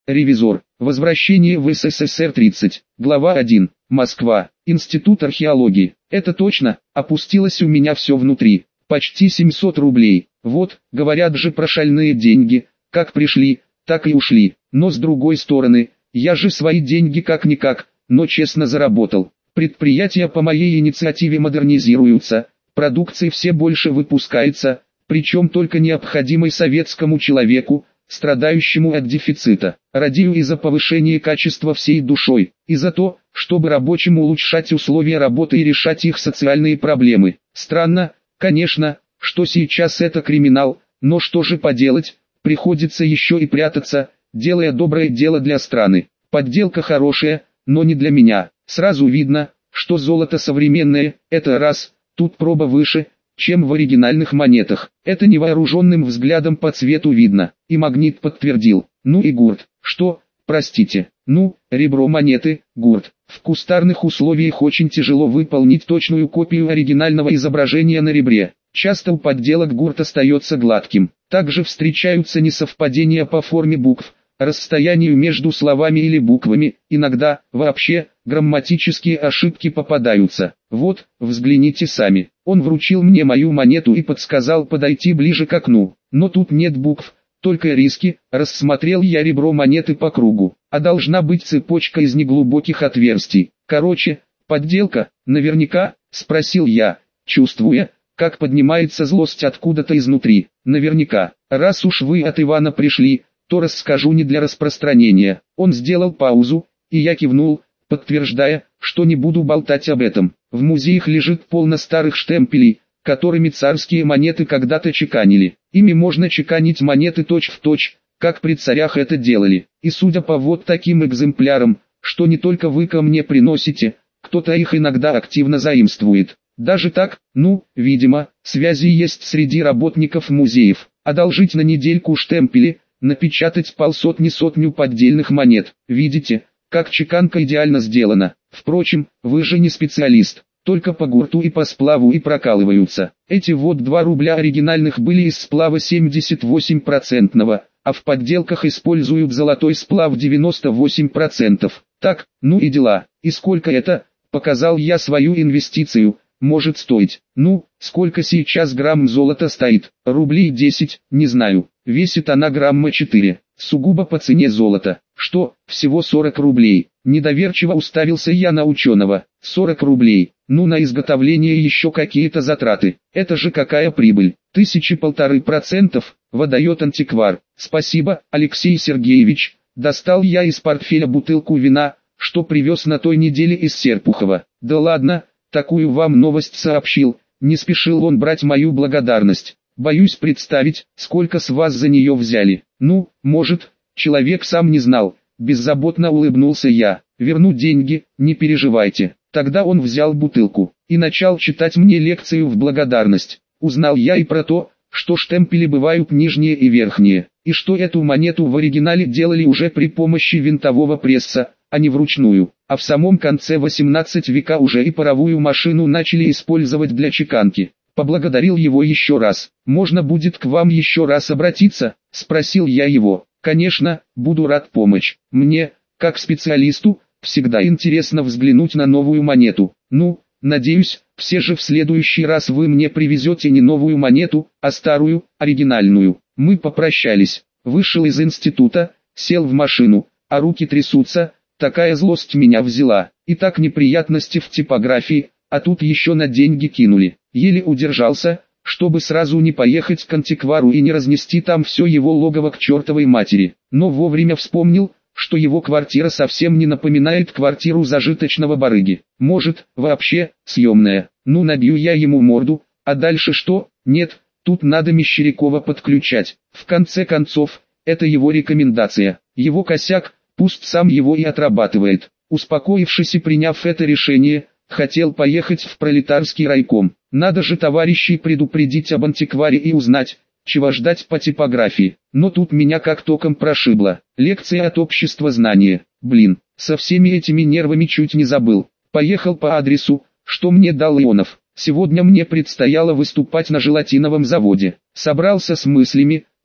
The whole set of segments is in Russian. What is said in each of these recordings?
Ревизор. Возвращение в СССР 30. Глава 1. Москва. Институт археологии. Это точно, опустилось у меня все внутри. Почти 700 рублей. Вот, говорят же про шальные деньги. Как пришли, так и ушли. Но с другой стороны, я же свои деньги как-никак, но честно заработал. Предприятия по моей инициативе модернизируются, продукции все больше выпускается, причем только необходимой советскому человеку, страдающему от дефицита. Радею и за повышение качества всей душой, и за то, чтобы рабочим улучшать условия работы и решать их социальные проблемы. Странно, конечно, что сейчас это криминал, но что же поделать, приходится еще и прятаться, делая доброе дело для страны. Подделка хорошая, но не для меня. Сразу видно, что золото современное, это раз, тут проба выше, чем в оригинальных монетах. Это невооруженным взглядом по цвету видно. И магнит подтвердил. Ну и гурт. Что, простите, ну, ребро монеты, гурт. В кустарных условиях очень тяжело выполнить точную копию оригинального изображения на ребре. Часто у подделок гурт остается гладким. Также встречаются несовпадения по форме букв, расстоянию между словами или буквами, иногда, вообще, грамматические ошибки попадаются. Вот, взгляните сами. Он вручил мне мою монету и подсказал подойти ближе к окну. Но тут нет букв, только риски. Рассмотрел я ребро монеты по кругу, а должна быть цепочка из неглубоких отверстий. Короче, подделка, наверняка, спросил я, чувствуя, как поднимается злость откуда-то изнутри. Наверняка, раз уж вы от Ивана пришли, то расскажу не для распространения. Он сделал паузу, и я кивнул, подтверждая, что не буду болтать об этом. В музеях лежит полно старых штемпелей, которыми царские монеты когда-то чеканили. Ими можно чеканить монеты точь-в-точь, как при царях это делали. И судя по вот таким экземплярам, что не только вы ко мне приносите, кто-то их иногда активно заимствует. Даже так, ну, видимо, связи есть среди работников музеев. Одолжить на недельку штемпели, напечатать полсотни-сотню поддельных монет. Видите, как чеканка идеально сделана. Впрочем, вы же не специалист, только по гурту и по сплаву и прокалываются. Эти вот 2 рубля оригинальных были из сплава 78%, а в подделках используют золотой сплав 98%. Так, ну и дела. И сколько это, показал я свою инвестицию, может стоить? Ну, сколько сейчас грамм золота стоит? Рублей 10, не знаю. Весит она грамма 4, сугубо по цене золота. Что, всего 40 рублей? Недоверчиво уставился я на ученого. 40 рублей, ну на изготовление еще какие-то затраты. Это же какая прибыль? 1,5%, выдает антиквар. Спасибо, Алексей Сергеевич. Достал я из портфеля бутылку вина, что привез на той неделе из Серпухова. Да ладно, такую вам новость сообщил. Не спешил он брать мою благодарность. Боюсь представить, сколько с вас за нее взяли. Ну, может, человек сам не знал. Беззаботно улыбнулся я. Верну деньги, не переживайте. Тогда он взял бутылку и начал читать мне лекцию в благодарность. Узнал я и про то, что штемпели бывают нижние и верхние, и что эту монету в оригинале делали уже при помощи винтового пресса, а не вручную. А в самом конце 18 века уже и паровую машину начали использовать для чеканки. Поблагодарил его еще раз. «Можно будет к вам еще раз обратиться?» – спросил я его. «Конечно, буду рад помочь. Мне, как специалисту, всегда интересно взглянуть на новую монету. Ну, надеюсь, все же в следующий раз вы мне привезете не новую монету, а старую, оригинальную». Мы попрощались. Вышел из института, сел в машину, а руки трясутся, такая злость меня взяла. И так неприятности в типографии, а тут еще на деньги кинули. Еле удержался, чтобы сразу не поехать к антиквару и не разнести там все его логово к чертовой матери. Но вовремя вспомнил, что его квартира совсем не напоминает квартиру зажиточного барыги. Может, вообще, съемная. Ну набью я ему морду, а дальше что? Нет, тут надо Мещерякова подключать. В конце концов, это его рекомендация. Его косяк, пусть сам его и отрабатывает. Успокоившись и приняв это решение, хотел поехать в пролетарский райком. Надо же товарищей предупредить об антикваре и узнать, чего ждать по типографии. Но тут меня как током прошибло. Лекция от общества знания. Блин, со всеми этими нервами чуть не забыл. Поехал по адресу, что мне дал Ионов. Сегодня мне предстояло выступать на желатиновом заводе. Собрался с мыслями,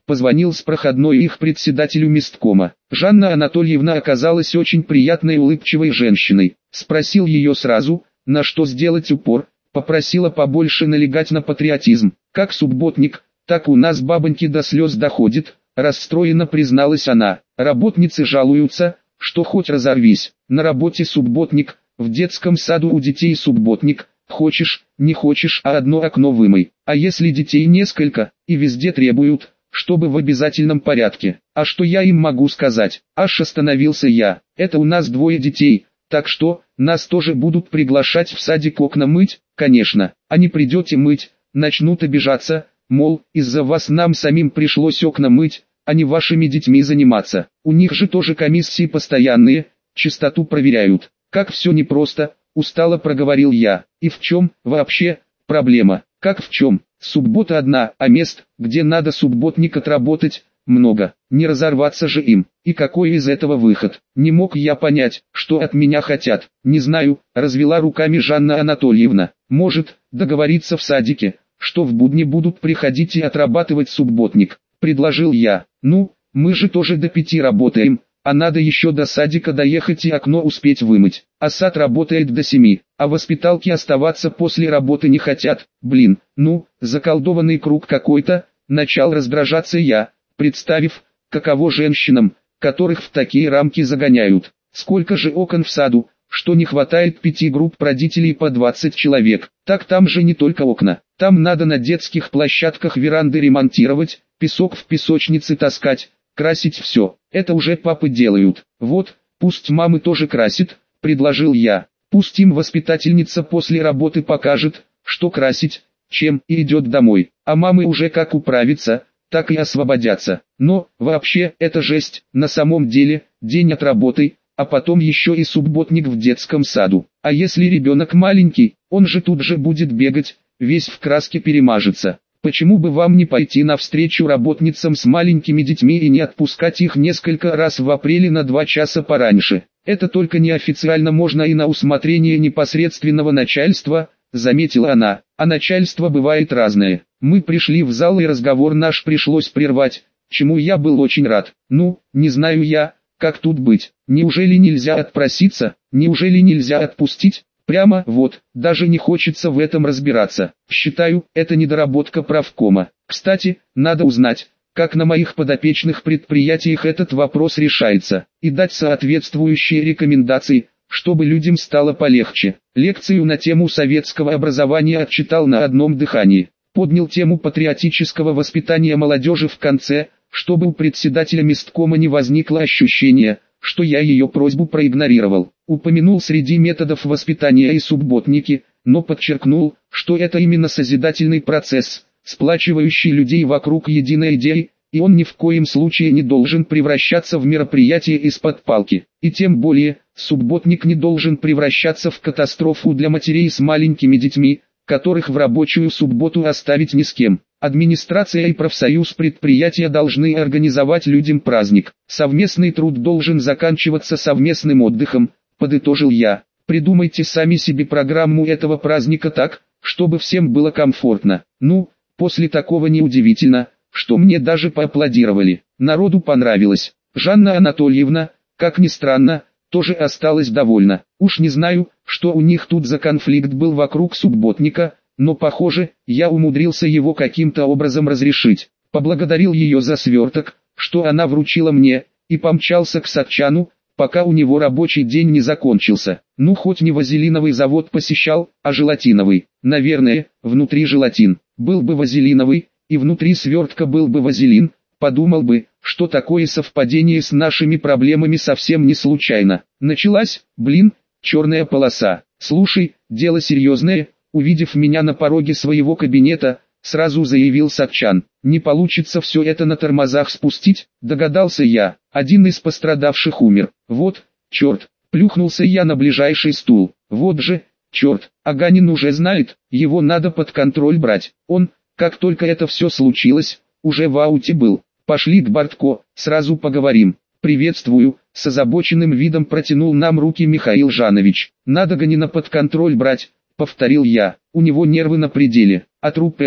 позвонил с проходной их председателю месткома. Жанна Анатольевна оказалась очень приятной улыбчивой женщиной. Спросил ее сразу, на что сделать упор, попросила побольше налегать на патриотизм. Как субботник, так у нас бабоньки до слез доходит, расстроенно призналась она. Работницы жалуются, что хоть разорвись, на работе субботник, в детском саду у детей субботник, хочешь, не хочешь, а одно окно вымой. А если детей несколько, и везде требуют, чтобы в обязательном порядке. А что я им могу сказать? Аж остановился я. Это у нас 2 детей, так что, нас тоже будут приглашать в садик окна мыть? Конечно. А не придете мыть, начнут обижаться, мол, из-за вас нам самим пришлось окна мыть, а не вашими детьми заниматься. У них же тоже комиссии постоянные, чистоту проверяют. Как все непросто, устало проговорил я. И в чем, вообще, проблема? Как в чем? Суббота одна, а мест, где надо субботник отработать, много. Не разорваться же им. И какой из этого выход? Не мог я понять, что от меня хотят. Не знаю, развела руками Жанна Анатольевна. Может, договориться в садике, что в будни будут приходить и отрабатывать субботник, предложил я. Ну, мы же тоже до 5 работаем, а надо еще до садика доехать и окно успеть вымыть. А сад работает до 7, а воспиталки оставаться после работы не хотят. Блин, ну, заколдованный круг какой-то, начал раздражаться я, представив, каково женщинам, которых в такие рамки загоняют. Сколько же окон в саду, что не хватает 5 групп родителей по 20 человек. Так там же не только окна, там надо на детских площадках веранды ремонтировать, песок в песочнице таскать, красить все. Это уже папы делают. Вот, пусть мамы тоже красит, предложил я. Пусть им воспитательница после работы покажет, что красить, чем, и идет домой. А мамы уже как управятся, так и освободятся. Но, вообще, это жесть, на самом деле, день отработай, а потом еще и субботник в детском саду. А если ребенок маленький, он же тут же будет бегать, весь в краске перемажется. Почему бы вам не пойти навстречу работницам с маленькими детьми и не отпускать их несколько раз в апреле на 2 часа пораньше? Это только неофициально можно и на усмотрение непосредственного начальства, заметила она. А начальство бывает разное. Мы пришли в зал и разговор наш пришлось прервать, чему я был очень рад. Ну, не знаю я, как тут быть. Неужели нельзя отпроситься? Неужели нельзя отпустить? Прямо вот, даже не хочется в этом разбираться. Считаю, это недоработка правкома. Кстати, надо узнать, как на моих подопечных предприятиях этот вопрос решается, и дать соответствующие рекомендации, чтобы людям стало полегче. Лекцию на тему советского образования отчитал на одном дыхании. Поднял тему патриотического воспитания молодежи в конце, чтобы у председателя месткома не возникло ощущения, что я ее просьбу проигнорировал. Упомянул среди методов воспитания и субботники, но подчеркнул, что это именно созидательный процесс, сплачивающий людей вокруг единой идеи, и он ни в коем случае не должен превращаться в мероприятие из-под палки. И тем более, субботник не должен превращаться в катастрофу для матерей с маленькими детьми, которых в рабочую субботу оставить ни с кем. Администрация и профсоюз предприятия должны организовать людям праздник. Совместный труд должен заканчиваться совместным отдыхом, подытожил я. Придумайте сами себе программу этого праздника так, чтобы всем было комфортно. Ну, после такого неудивительно, что мне даже поаплодировали. Народу понравилось. Жанна Анатольевна, как ни странно, тоже осталась довольна. Уж не знаю, что у них тут за конфликт был вокруг субботника, но похоже, я умудрился его каким-то образом разрешить. Поблагодарил ее за сверток, что она вручила мне, и помчался к Сатчану, пока у него рабочий день не закончился. Ну хоть не вазелиновый завод посещал, а желатиновый. Наверное, внутри желатин. Был бы вазелиновый, и внутри свертка был бы вазелин, подумал бы, что такое совпадение с нашими проблемами совсем не случайно. Началась, черная полоса. Слушай, дело серьезное. Увидев меня на пороге своего кабинета, сразу заявил Сатчан. Не получится все это на тормозах спустить, догадался я. Один из пострадавших умер. Вот, черт, плюхнулся я на ближайший стул. Вот же, черт, Аганин уже знает, его надо под контроль брать. Он, как только это все случилось, уже в ауте был. Пошли к Бортко, сразу поговорим. Приветствую, с озабоченным видом протянул нам руки Михаил Жанович. Надо Ганина под контроль брать, повторил я, у него нервы на пределе, а труп это,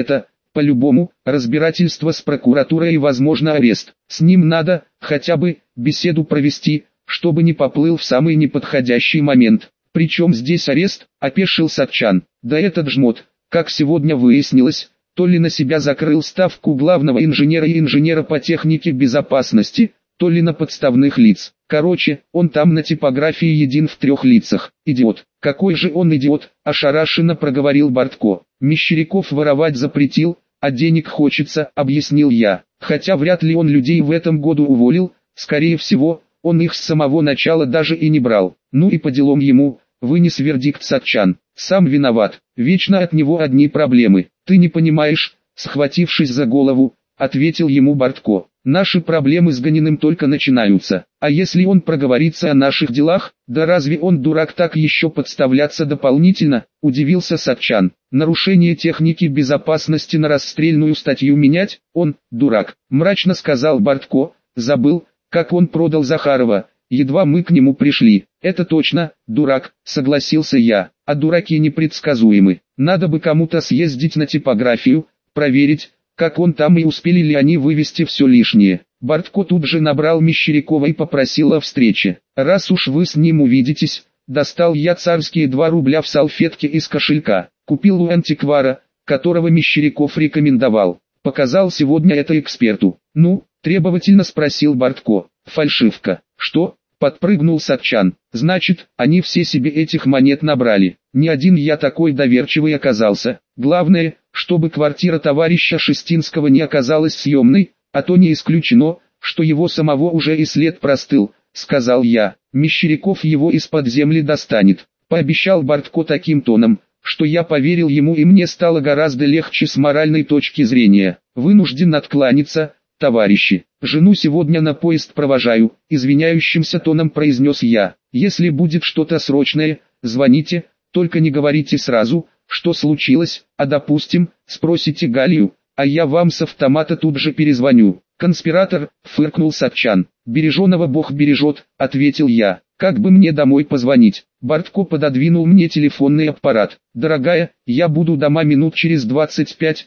По-любому, разбирательство с прокуратурой и возможно арест. С ним надо, хотя бы, беседу провести, чтобы не поплыл в самый неподходящий момент. Причем здесь арест, опешил Сатчан. Да этот жмот, как сегодня выяснилось, то ли на себя закрыл ставку главного инженера и инженера по технике безопасности, то ли на подставных лиц. Короче, он там на типографии един в 3 лицах. Идиот. Какой же он идиот, ошарашенно проговорил Бортко. Мещеряков воровать запретил, а денег хочется, объяснил я. Хотя вряд ли он людей в этом году уволил, скорее всего, он их с самого начала даже и не брал. Ну и по делам ему, вынес вердикт Сатчан. Сам виноват, вечно от него одни проблемы. Ты не понимаешь, схватившись за голову, ответил ему Бортко. Наши проблемы с Ганиным только начинаются. А если он проговорится о наших делах, да разве он дурак так еще подставляться дополнительно, удивился Сатчан. Нарушение техники безопасности на расстрельную статью менять, он, дурак, мрачно сказал Бортко, забыл, как он продал Захарова, едва мы к нему пришли. Это точно, дурак, согласился я, а дураки непредсказуемы. Надо бы кому-то съездить на типографию, проверить, как он там и успели ли они вывести все лишнее. Бортко тут же набрал Мещерякова и попросил о встрече. Раз уж вы с ним увидитесь, достал я царские 2 рубля в салфетке из кошелька. Купил у антиквара, которого Мещеряков рекомендовал. Показал сегодня это эксперту. Ну, требовательно спросил Бортко. Фальшивка. Что? Подпрыгнул Сатчан. Значит, они все себе этих монет набрали. Не один я такой доверчивый оказался. Главное, чтобы квартира товарища Шестинского не оказалась съемной, а то не исключено, что его самого уже и след простыл, сказал я. Мещеряков его из-под земли достанет. Пообещал Бортко таким тоном, что я поверил ему и мне стало гораздо легче с моральной точки зрения. Вынужден откланяться, товарищи. Жену сегодня на поезд провожаю, извиняющимся тоном произнес я. Если будет что-то срочное, звоните, только не говорите сразу, что случилось, а допустим, спросите Галию, а я вам с автомата тут же перезвоню. Конспиратор, фыркнул Сатчан. Береженого Бог бережет, ответил я. Как бы мне домой позвонить? Бортко пододвинул мне телефонный аппарат. Дорогая, я буду дома минут через 25-30,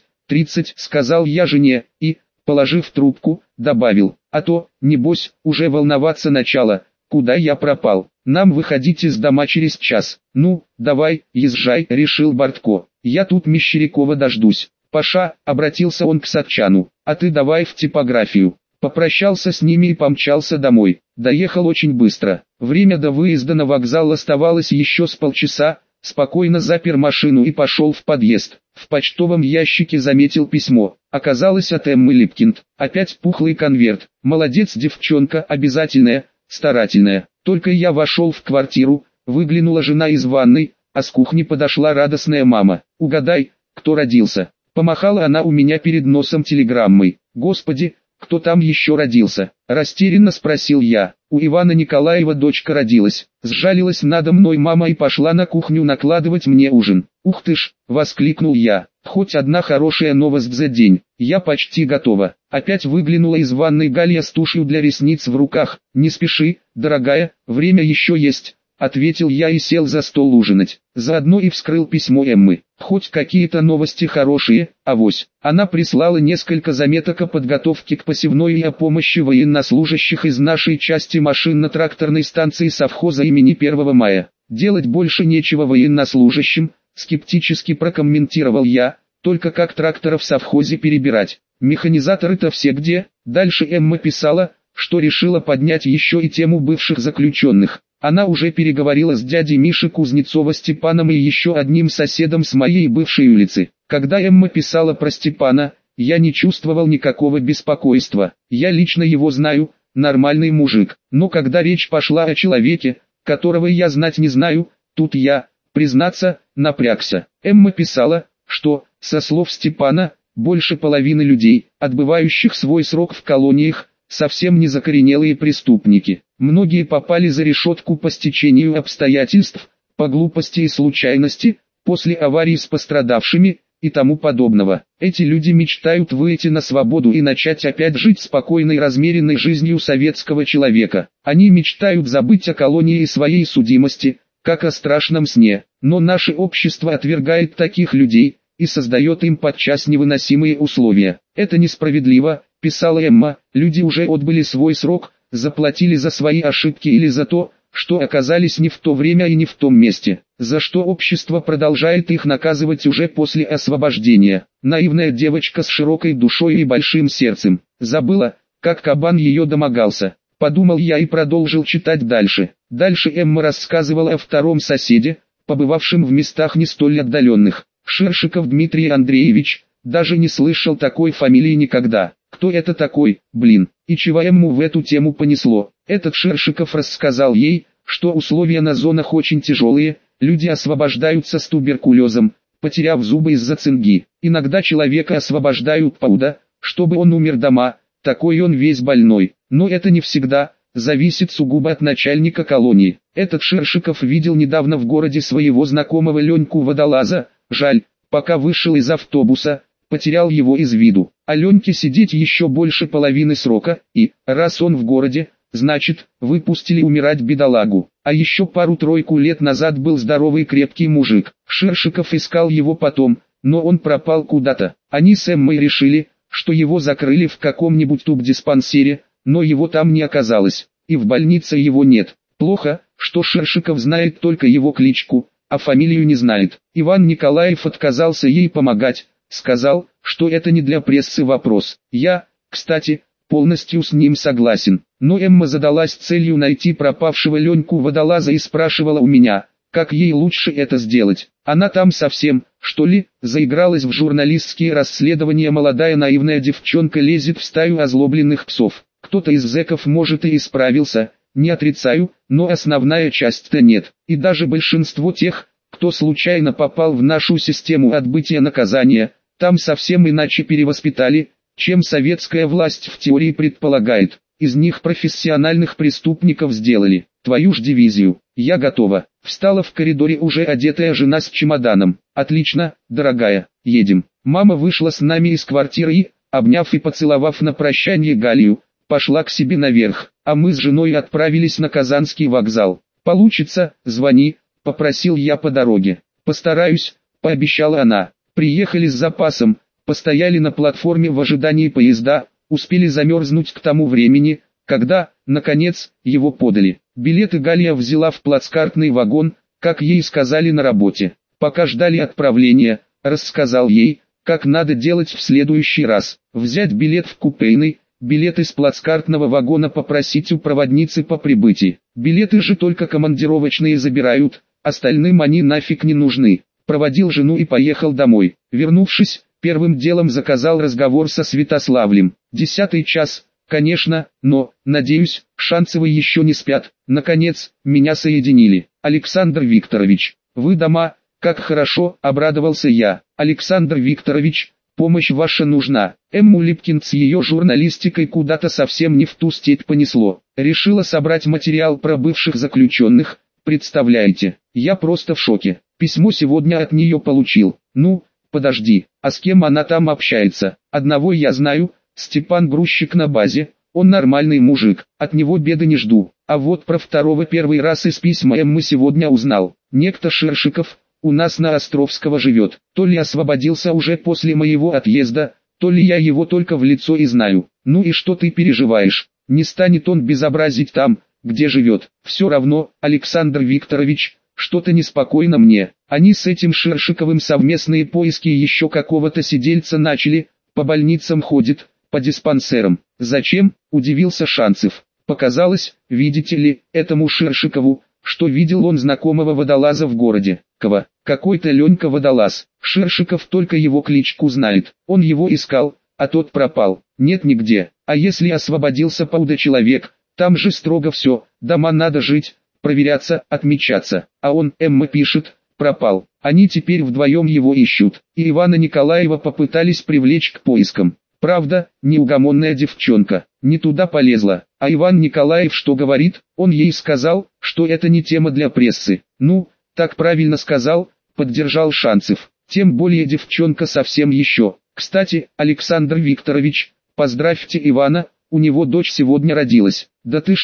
сказал я жене, и, положив трубку, добавил, а то, небось, уже волноваться начало, куда я пропал. Нам выходить из дома через час. Ну, давай, езжай, решил Бортко. Я тут Мещерякова дождусь. Паша, обратился он к Сатчану, а ты давай в типографию. Попрощался с ними и помчался домой. Доехал очень быстро. Время до выезда на вокзал оставалось еще с полчаса. Спокойно запер машину и пошел в подъезд. В почтовом ящике заметил письмо. Оказалось от Эммы Липкинд. Опять пухлый конверт. Молодец девчонка, обязательная, старательная. Только я вошел в квартиру, выглянула жена из ванной, а с кухни подошла радостная мама. Угадай, кто родился. Помахала она у меня перед носом телеграммой. Господи, кто там еще родился? Растерянно спросил я. У Ивана Николаева дочка родилась. Сжалилась надо мной мама и пошла на кухню накладывать мне ужин. Ух ты ж, воскликнул я. Хоть одна хорошая новость за день. Я почти готова. Опять выглянула из ванной Галя с тушью для ресниц в руках. Не спеши, дорогая, время еще есть. Ответил я и сел за стол ужинать. Заодно и вскрыл письмо Эммы. Хоть какие-то новости хорошие, авось. Она прислала несколько заметок о подготовке к посевной и о помощи военнослужащих из нашей части машинно-тракторной станции совхоза имени 1 мая. Делать больше нечего военнослужащим, скептически прокомментировал я, только как тракторов в совхозе перебирать. Механизаторы-то все где? Дальше Эмма писала, что решила поднять еще и тему бывших заключенных. Она уже переговорила с дядей Мишей Кузнецова Степаном и еще одним соседом с моей бывшей улицы. Когда Эмма писала про Степана, я не чувствовал никакого беспокойства. Я лично его знаю, нормальный мужик. Но когда речь пошла о человеке, которого я знать не знаю, тут я, признаться, напрягся. Эмма писала, что, со слов Степана, больше половины людей, отбывающих свой срок в колониях, совсем не закоренелые преступники. Многие попали за решетку по стечению обстоятельств, по глупости и случайности, после аварии с пострадавшими, и тому подобного. Эти люди мечтают выйти на свободу и начать опять жить спокойной размеренной жизнью советского человека. Они мечтают забыть о колонии и своей судимости, как о страшном сне. Но наше общество отвергает таких людей, и создает им подчас невыносимые условия. «Это несправедливо», — писала Эмма, — «люди уже отбыли свой срок, заплатили за свои ошибки или за то, что оказались не в то время и не в том месте, за что общество продолжает их наказывать уже после освобождения». Наивная девочка с широкой душой и большим сердцем. Забыла, как кабан ее домогался. Подумал я и продолжил читать дальше. Дальше Эмма рассказывала о втором соседе, побывавшем в местах не столь отдаленных. Шершиков Дмитрий Андреевич, даже не слышал такой фамилии никогда. Кто это такой, блин? И чего Эмму в эту тему понесло? Этот Шершиков рассказал ей, что условия на зонах очень тяжелые, люди освобождаются с туберкулезом, потеряв зубы из-за цинги. Иногда человека освобождают поуда, чтобы он умер дома, такой он весь больной. Но это не всегда, зависит сугубо от начальника колонии. Этот Шершиков видел недавно в городе своего знакомого Леньку-водолаза, жаль, пока вышел из автобуса, потерял его из виду. А Леньке сидеть еще больше половины срока, и, раз он в городе, значит, выпустили умирать бедолагу. А еще пару-тройку лет назад был здоровый крепкий мужик. Шершиков искал его потом, но он пропал куда-то. Они с Эммой решили, что его закрыли в каком-нибудь тубдиспансере, но его там не оказалось, и в больнице его нет. Плохо, что Шершиков знает только его кличку, а фамилию не знает. Иван Николаев отказался ей помогать, сказал, что это не для прессы вопрос. Я, кстати, полностью с ним согласен. Но Эмма задалась целью найти пропавшего Леньку-водолаза и спрашивала у меня, как ей лучше это сделать. Она там совсем, что ли, заигралась в журналистские расследования. Молодая наивная девчонка лезет в стаю озлобленных псов. Кто-то из зэков может и исправился, не отрицаю, но основная часть-то нет. И даже большинство тех, кто случайно попал в нашу систему отбытия наказания, там совсем иначе перевоспитали, чем советская власть в теории предполагает. Из них профессиональных преступников сделали. Твою ж дивизию. Я готова. Встала в коридоре уже одетая жена с чемоданом. Отлично, дорогая, едем. Мама вышла с нами из квартиры и, обняв и поцеловав на прощание Галию, пошла к себе наверх, а мы с женой отправились на Казанский вокзал. «Получится, звони», — попросил я по дороге. «Постараюсь», — пообещала она. Приехали с запасом, постояли на платформе в ожидании поезда, успели замерзнуть к тому времени, когда, наконец, его подали. Билеты Галия взяла в плацкартный вагон, как ей сказали на работе. Пока ждали отправления, рассказал ей, как надо делать в следующий раз. Взять билет в купейный, билет из плацкартного вагона попросить у проводницы по прибытии. Билеты же только командировочные забирают, остальным они нафиг не нужны. Проводил жену и поехал домой. Вернувшись, первым делом заказал разговор со Святославлем. 10 час, конечно, но, надеюсь, Шанцевы еще не спят. Наконец, меня соединили. «Александр Викторович, вы дома? Как хорошо», — обрадовался я. «Александр Викторович, помощь ваша нужна». Эмму Липкин с ее журналистикой куда-то совсем не в ту степь понесло. Решила собрать материал про бывших заключенных, представляете? Я просто в шоке. Письмо сегодня от нее получил. Ну, подожди, а с кем она там общается? Одного я знаю, Степан Грузчик на базе, он нормальный мужик, от него беды не жду. А вот про второго первый раз из письма Эммы сегодня узнал. Некто Шершиков, у нас на Островского живет, то ли освободился уже после моего отъезда, то ли я его только в лицо и знаю. Ну и что ты переживаешь? Не станет он безобразить там, где живет. Все равно, Александр Викторович, что-то неспокойно мне. Они с этим Шершиковым совместные поиски еще какого-то сидельца начали, по больницам ходит, по диспансерам. Зачем? Удивился Шанцев. Показалось, видите ли, этому Шершикову, что видел он знакомого водолаза в городе. Какой-то Ленька-водолаз. Шершиков только его кличку знает. Он его искал, а тот пропал. Нет нигде. А если освободился поуда человек, там же строго все, дома надо жить, проверяться, отмечаться. А он, Эмма пишет, пропал. Они теперь вдвоем его ищут. И Ивана Николаева попытались привлечь к поискам. Правда, неугомонная девчонка, не туда полезла. А Иван Николаев что говорит? Он ей сказал, что это не тема для прессы. Ну, так правильно сказал, поддержал Шанцев. Тем более девчонка совсем еще. Кстати, Александр Викторович, поздравьте Ивана, у него дочь сегодня родилась. Да ты что,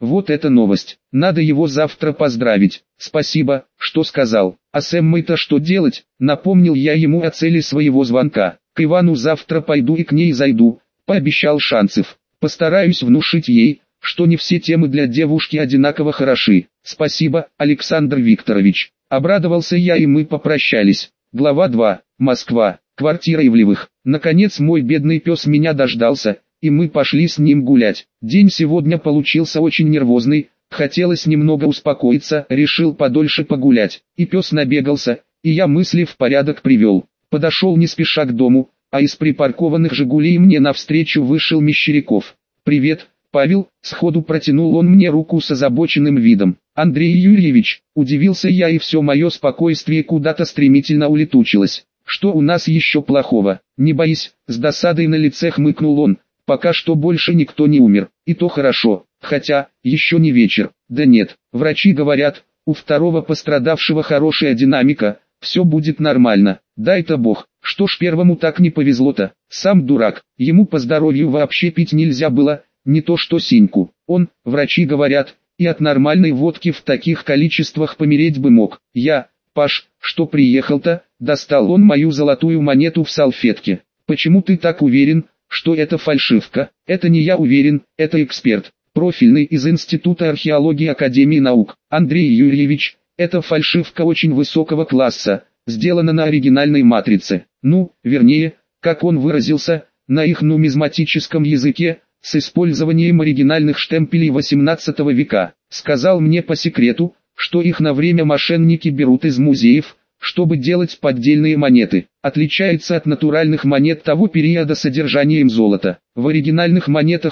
Вот это новость. Надо его завтра поздравить. Спасибо, что сказал. А с Эммой-то что делать? Напомнил я ему о цели своего звонка. К Ивану завтра пойду и к ней зайду, пообещал Шанцев. Постараюсь внушить ей, что не все темы для девушки одинаково хороши. Спасибо, Александр Викторович. Обрадовался я, и мы попрощались. Глава 2. Москва. Квартира Ивлевых. Наконец мой бедный пес меня дождался, и мы пошли с ним гулять. День сегодня получился очень нервозный, хотелось немного успокоиться, решил подольше погулять. И пес набегался, и я мысли в порядок привел. Подошел не спеша к дому, а из припаркованных «Жигулей» мне навстречу вышел Мещеряков. «Привет, Павел», сходу протянул он мне руку с озабоченным видом. «Андрей Юрьевич», удивился я, и все мое спокойствие куда-то стремительно улетучилось. «Что у нас еще плохого? Не боись», с досадой на лице хмыкнул он. «Пока что больше никто не умер, и то хорошо, хотя, еще не вечер». «Да нет, врачи говорят, у второго пострадавшего хорошая динамика, все будет нормально, дай-то бог». Что ж первому так не повезло-то? Сам дурак, ему по здоровью вообще пить нельзя было, не то что Синьку. Он, врачи говорят, и от нормальной водки в таких количествах помереть бы мог. Я, Паш, что приехал-то? Достал он мою золотую монету в салфетке. Почему ты так уверен, что это фальшивка? Это не я уверен, это эксперт, профильный из Института археологии Академии наук. Андрей Юрьевич, это фальшивка очень высокого класса, сделана на оригинальной матрице. Ну, вернее, как он выразился, на их нумизматическом языке, с использованием оригинальных штемпелей XVIII века. Сказал мне по секрету, что их на время мошенники берут из музеев, чтобы делать поддельные монеты. Отличается от натуральных монет того периода содержанием золота. В оригинальных монетах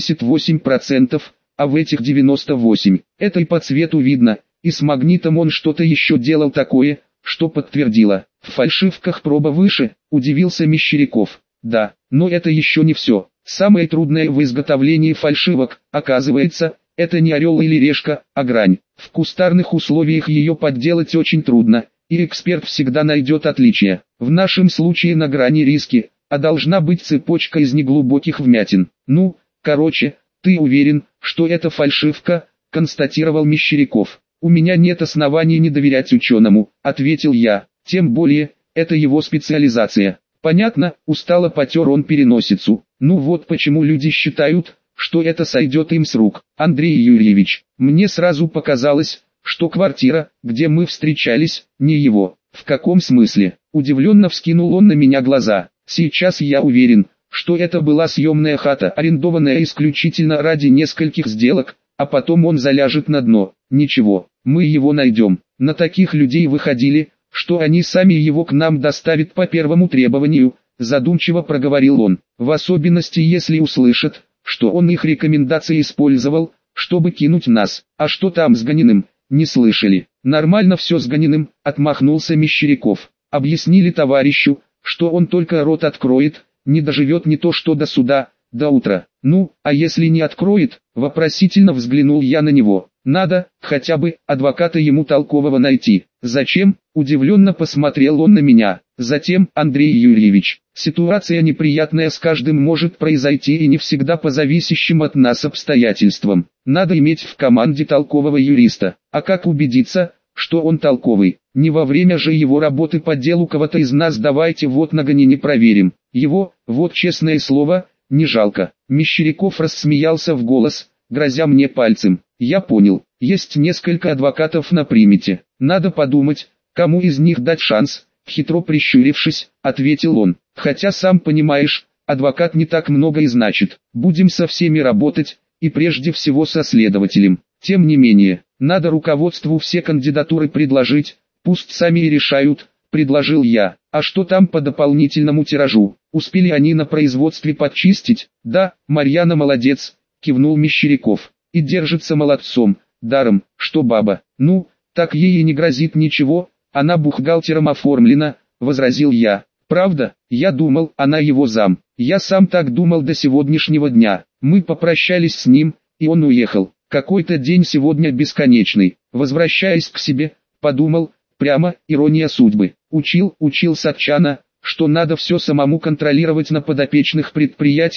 78%, а в этих 98%. Это и по цвету видно, и с магнитом он что-то еще делал такое, что подтвердило. В фальшивках проба выше, удивился Мещеряков. Да, но это еще не все. Самое трудное в изготовлении фальшивок, оказывается, это не орел или решка, а грань. В кустарных условиях ее подделать очень трудно, и эксперт всегда найдет отличия. В нашем случае на грани риски, а должна быть цепочка из неглубоких вмятин. Ну, короче, ты уверен, что это фальшивка, констатировал Мещеряков. «У меня нет оснований не доверять ученому», — ответил я, — «тем более, это его специализация». «Понятно», — устало потер он переносицу. «Ну вот почему люди считают, что это сойдет им с рук. Андрей Юрьевич, мне сразу показалось, что квартира, где мы встречались, не его». «В каком смысле?» — удивленно вскинул он на меня глаза. «Сейчас я уверен, что это была съемная хата, арендованная исключительно ради нескольких сделок, а потом он заляжет на дно. Ничего, мы его найдем. На таких людей выходили, что они сами его к нам доставят по первому требованию», задумчиво проговорил он. «В особенности если услышат, что он их рекомендации использовал, чтобы кинуть нас. А что там с Ганиным, не слышали?» «Нормально все с Ганиным», отмахнулся Мещеряков. «Объяснили товарищу, что он только рот откроет, не доживет не то что до суда, до утра». «Ну, а если не откроет?» Вопросительно взглянул я на него. «Надо, хотя бы, адвоката ему толкового найти». «Зачем?» – удивленно посмотрел он на меня. «Затем, Андрей Юрьевич, ситуация неприятная с каждым может произойти и не всегда по зависящим от нас обстоятельствам. Надо иметь в команде толкового юриста. А как убедиться, что он толковый? Не во время же его работы по делу кого-то из нас давайте вот на Ганине проверим. Его, вот честное слово, не жалко». Мещеряков рассмеялся в голос, грозя мне пальцем. «Я понял, есть несколько адвокатов на примете. Надо подумать, кому из них дать шанс», хитро прищурившись, ответил он. «Хотя сам понимаешь, адвокат не так много и значит. Будем со всеми работать, и прежде всего со следователем. Тем не менее, надо руководству все кандидатуры предложить, пусть сами и решают», предложил я. «А что там по дополнительному тиражу? Успели они на производстве подчистить?» «Да, Марьяна молодец», кивнул Мещеряков. «И держится молодцом, даром, что баба. Ну, так ей и не грозит ничего, она бухгалтером оформлена», возразил я. «Правда, я думал, она его зам. Я сам так думал до сегодняшнего дня». Мы попрощались с ним, и он уехал. Какой-то день сегодня бесконечный. Возвращаясь к себе, подумал, прямо ирония судьбы. Учил Сатчана, что надо все самому контролировать на подопечных предприятиях,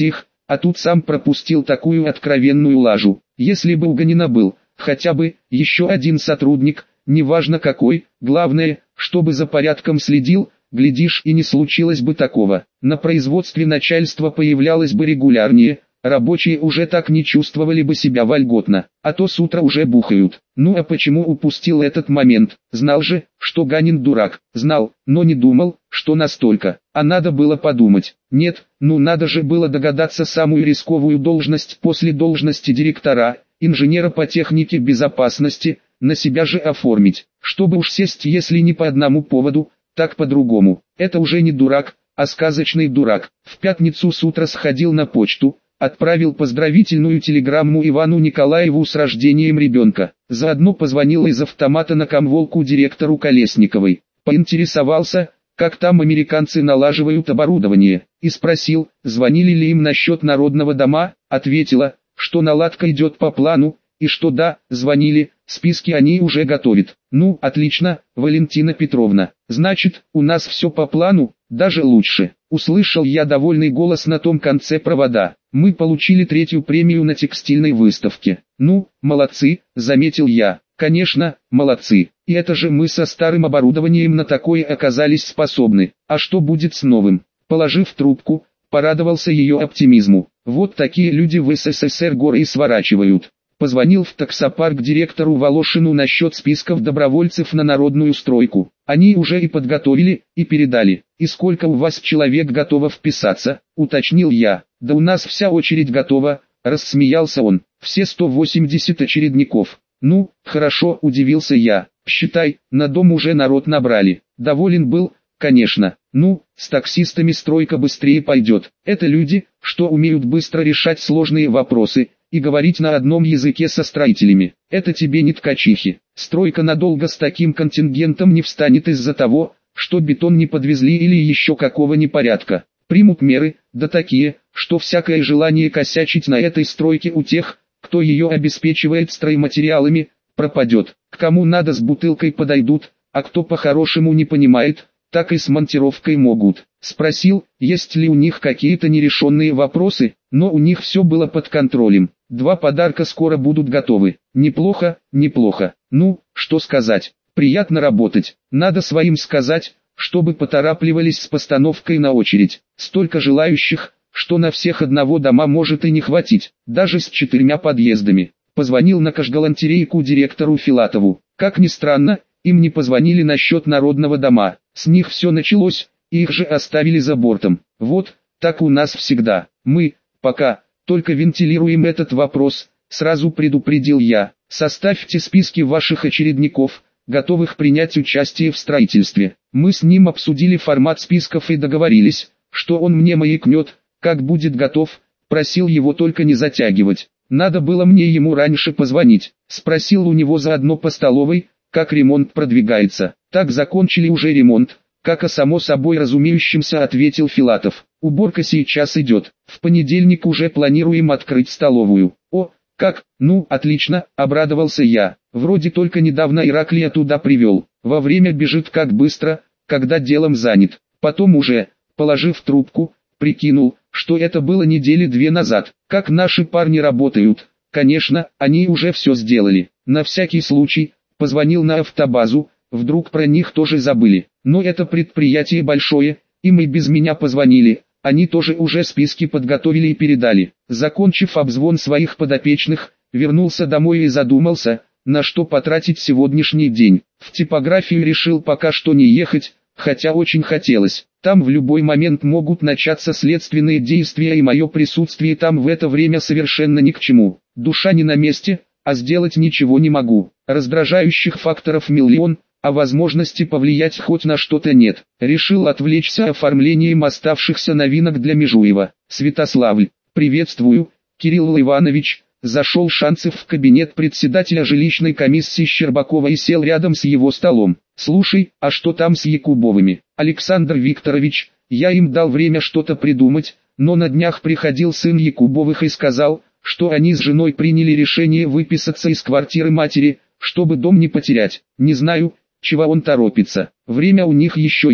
а тут сам пропустил такую откровенную лажу. Если бы у Ганина был, хотя бы, еще один сотрудник, неважно какой, главное, чтобы за порядком следил, глядишь, и не случилось бы такого. На производстве начальство появлялось бы регулярнее, рабочие уже так не чувствовали бы себя вольготно, а то с утра уже бухают. Ну а почему упустил этот момент? Знал же, что Ганин дурак. Знал, но не думал, что настолько. А надо было подумать. Нет, ну надо же было догадаться самую рисковую должность после должности директора, инженера по технике безопасности, на себя же оформить. Чтобы уж сесть, если не по одному поводу, так по другому. Это уже не дурак, а сказочный дурак. В пятницу с утра сходил на почту, отправил поздравительную телеграмму Ивану Николаеву с рождением ребенка. Заодно позвонил из автомата на комволку директору Колесниковой. Поинтересовался, как там американцы налаживают оборудование, и спросил, звонили ли им насчет Народного дома. Ответила, что наладка идет по плану, и что да, звонили, списки они уже готовят. Ну, отлично, Валентина Петровна, значит, у нас все по плану, даже лучше. Услышал я довольный голос на том конце провода. Мы получили 3-ю премию на текстильной выставке. Ну, молодцы, заметил я. Конечно, молодцы. И это же мы со старым оборудованием на такое оказались способны. А что будет с новым? Положив трубку, порадовался ее оптимизму. Вот такие люди в СССР горы и сворачивают. Позвонил в таксопарк директору Волошину насчет списков добровольцев на народную стройку. Они уже и подготовили, и передали. «И сколько у вас человек готово вписаться?» – уточнил я. «Да у нас вся очередь готова», – рассмеялся он. «Все 180 очередников». «Ну, хорошо», – удивился я. «Считай, на дом уже народ набрали». Доволен был, конечно. Ну, с таксистами стройка быстрее пойдет. Это люди, что умеют быстро решать сложные вопросы и говорить на одном языке со строителями. Это тебе не ткачихи. Стройка надолго с таким контингентом не встанет из-за того, что бетон не подвезли или еще какого непорядка. Примут меры, да такие, что всякое желание косячить на этой стройке у тех, кто ее обеспечивает стройматериалами, пропадет. К кому надо с бутылкой подойдут, а кто по-хорошему не понимает, так и с монтировкой могут. Спросил, есть ли у них какие-то нерешенные вопросы, но у них все было под контролем. 2 подарка скоро будут готовы. Неплохо, неплохо. Ну, что сказать. Приятно работать. Надо своим сказать, чтобы поторапливались с постановкой на очередь. Столько желающих, что на всех одного дома может и не хватить. Даже с 4 подъездами. Позвонил на кашгалантерейку директору Филатову. Как ни странно, им не позвонили насчет Народного дома. С них все началось, их же оставили за бортом. Вот, так у нас всегда. Мы, пока, только вентилируем этот вопрос, сразу предупредил я. Составьте списки ваших очередников, готовых принять участие в строительстве. Мы с ним обсудили формат списков и договорились, что он мне маякнет, как будет готов, просил его только не затягивать. Надо было мне ему раньше позвонить. Спросил у него заодно по столовой, как ремонт продвигается. Так закончили уже ремонт, как о само собой разумеющемся ответил Филатов. Уборка сейчас идет. В понедельник уже планируем открыть столовую. О, как, ну, отлично, обрадовался я. Вроде только недавно Ираклия туда привел. Во время бежит как быстро, когда делом занят. Потом уже, положив трубку, прикинул, что это было недели 2 назад. Как наши парни работают. Конечно, они уже все сделали. На всякий случай, позвонил на автобазу, вдруг про них тоже забыли. Но это предприятие большое, им и без меня позвонили, они тоже уже списки подготовили и передали. Закончив обзвон своих подопечных, вернулся домой и задумался, на что потратить сегодняшний день. В типографию решил пока что не ехать, хотя очень хотелось. Там в любой момент могут начаться следственные действия и мое присутствие там в это время совершенно ни к чему. Душа не на месте, а сделать ничего не могу. Раздражающих факторов миллион, а возможности повлиять хоть на что-то нет. Решил отвлечься оформлением оставшихся новинок для Межуева. Святославль. Приветствую, Кирилл Иванович. Зашел Шанцев в кабинет председателя жилищной комиссии Щербакова и сел рядом с его столом. Слушай, а что там с Якубовыми? Александр Викторович, я им дал время что-то придумать, но на днях приходил сын Якубовых и сказал, что они с женой приняли решение выписаться из квартиры матери, чтобы дом не потерять. Не знаю, чего он торопится. Время у них еще есть.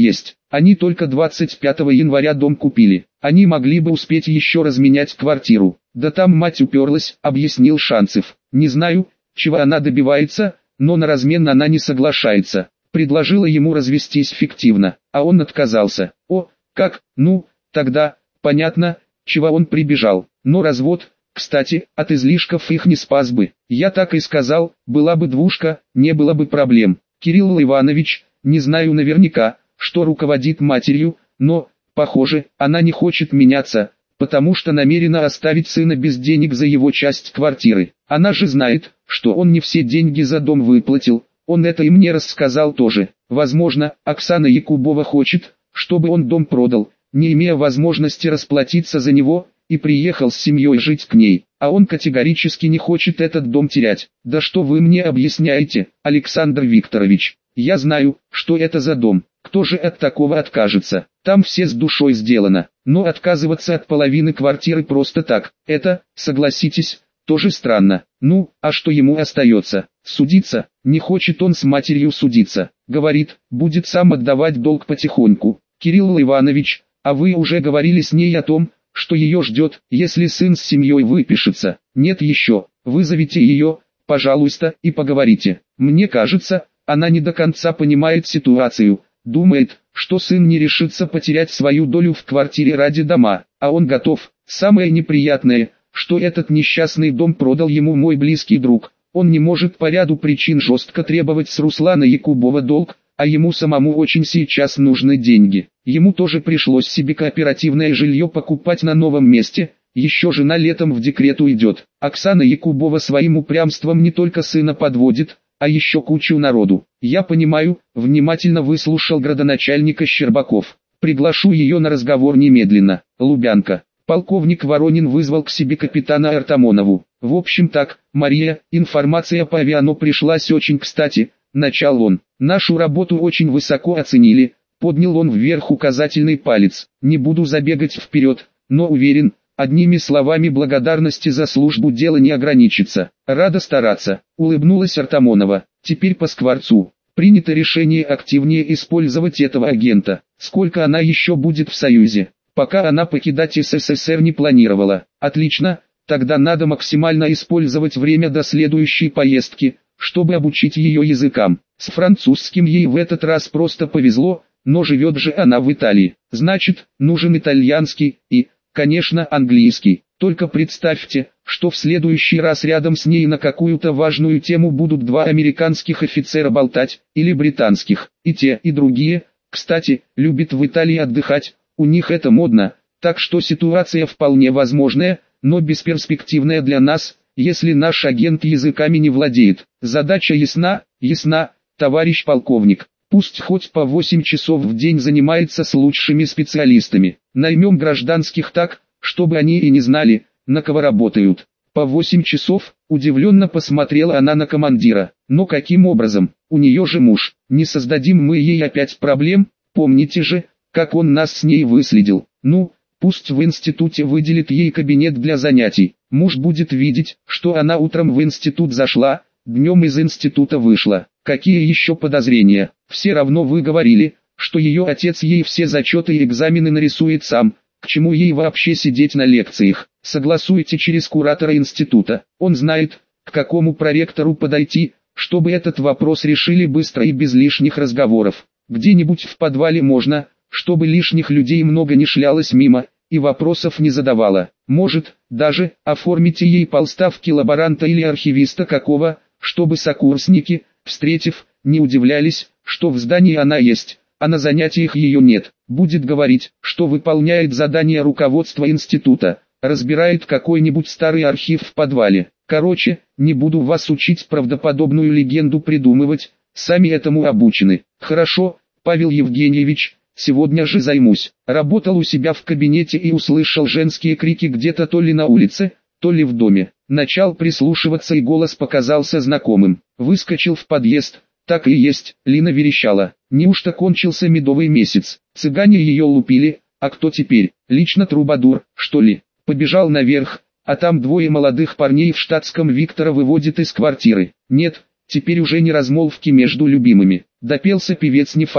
Они только 25 января дом купили. Они могли бы успеть еще разменять квартиру. Да там мать уперлась, объяснил Шанцев. Не знаю, чего она добивается, но на размен она не соглашается. Предложила ему развестись фиктивно, а он отказался. О, как, ну, тогда, понятно, чего он прибежал. Но развод, кстати, от излишков их не спас бы. Я так и сказал, была бы двушка, не было бы проблем. Кирилл Иванович, не знаю наверняка, что руководит матерью, но, похоже, она не хочет меняться, потому что намерена оставить сына без денег за его часть квартиры. Она же знает, что он не все деньги за дом выплатил, он это и мне рассказал тоже. Возможно, Оксана Якубова хочет, чтобы он дом продал, не имея возможности расплатиться за него, и приехал с семьей жить к ней, а он категорически не хочет этот дом терять. Да что вы мне объясняете, Александр Викторович? Я знаю, что это за дом, кто же от такого откажется, там все с душой сделано, но отказываться от половины квартиры просто так, это, согласитесь, тоже странно. Ну, а что ему остается? Судиться? Не хочет он с матерью судиться, говорит, будет сам отдавать долг потихоньку. Кирилл Иванович, а вы уже говорили с ней о том, что ее ждет, если сын с семьей выпишется? Нет еще, вызовите ее, пожалуйста, и поговорите. Мне кажется, она не до конца понимает ситуацию, думает, что сын не решится потерять свою долю в квартире ради дома, а он готов. Самое неприятное, что этот несчастный дом продал ему мой близкий друг. Он не может по ряду причин жестко требовать с Руслана Якубова долг, а ему самому очень сейчас нужны деньги. Ему тоже пришлось себе кооперативное жилье покупать на новом месте, еще жена летом в декрет уйдет. Оксана Якубова своим упрямством не только сына подводит, а еще кучу народу. Я понимаю, внимательно выслушал градоначальника Щербаков. Приглашу ее на разговор немедленно. Лубянка. Полковник Воронин вызвал к себе капитана Артамонову. В общем так, Мария, информация по Авиано пришлась очень кстати, начал он. Нашу работу очень высоко оценили, поднял он вверх указательный палец. Не буду забегать вперед, но уверен, одними словами благодарности за службу дело не ограничится. Рада стараться, улыбнулась Артамонова. Теперь по скворцу. Принято решение активнее использовать этого агента. Сколько она еще будет в Союзе? Пока она покидать СССР не планировала. Отлично, тогда надо максимально использовать время до следующей поездки, чтобы обучить ее языкам. С французским ей в этот раз просто повезло, но живет же она в Италии. Значит, нужен итальянский и, конечно, английский. Только представьте, что в следующий раз рядом с ней на какую-то важную тему будут два американских офицера болтать, или британских. И те, и другие, кстати, любят в Италии отдыхать, у них это модно, так что ситуация вполне возможная, но бесперспективная для нас, если наш агент языками не владеет. Задача ясна, товарищ полковник. Пусть хоть по 8 часов в день занимается с лучшими специалистами. Наймем гражданских так, чтобы они и не знали, на кого работают. По 8 часов, удивленно посмотрела она на командира. Но каким образом? У нее же муж. Не создадим мы ей опять проблем? Помните же, как он нас с ней выследил. Ну, пусть в институте выделит ей кабинет для занятий. Муж будет видеть, что она утром в институт зашла, днем из института вышла. Какие еще подозрения? Все равно вы говорили, что ее отец ей все зачеты и экзамены нарисует сам. К чему ей вообще сидеть на лекциях? Согласуйте через куратора института. Он знает, к какому проректору подойти, чтобы этот вопрос решили быстро и без лишних разговоров. Где-нибудь в подвале можно, чтобы лишних людей много не шлялось мимо, и вопросов не задавала. Может, даже, оформите ей полставки лаборанта или архивиста какого, чтобы сокурсники, встретив, не удивлялись, что в здании она есть, а на занятиях ее нет. Будет говорить, что выполняет задание руководства института, разбирает какой-нибудь старый архив в подвале. Короче, не буду вас учить правдоподобную легенду придумывать, сами этому обучены. Хорошо, Павел Евгеньевич, сегодня же займусь. Работал у себя в кабинете и услышал женские крики где-то то ли на улице, то ли в доме. Начал прислушиваться и голос показался знакомым. Выскочил в подъезд. Так и есть, Лина верещала. Неужто кончился медовый месяц? Цыгане ее лупили, а кто теперь? Лично Трубадур, что ли? Побежал наверх, а там двое молодых парней в штатском Виктора выводит из квартиры. Нет, теперь уже не размолвки между любимыми. Допелся певец неформал.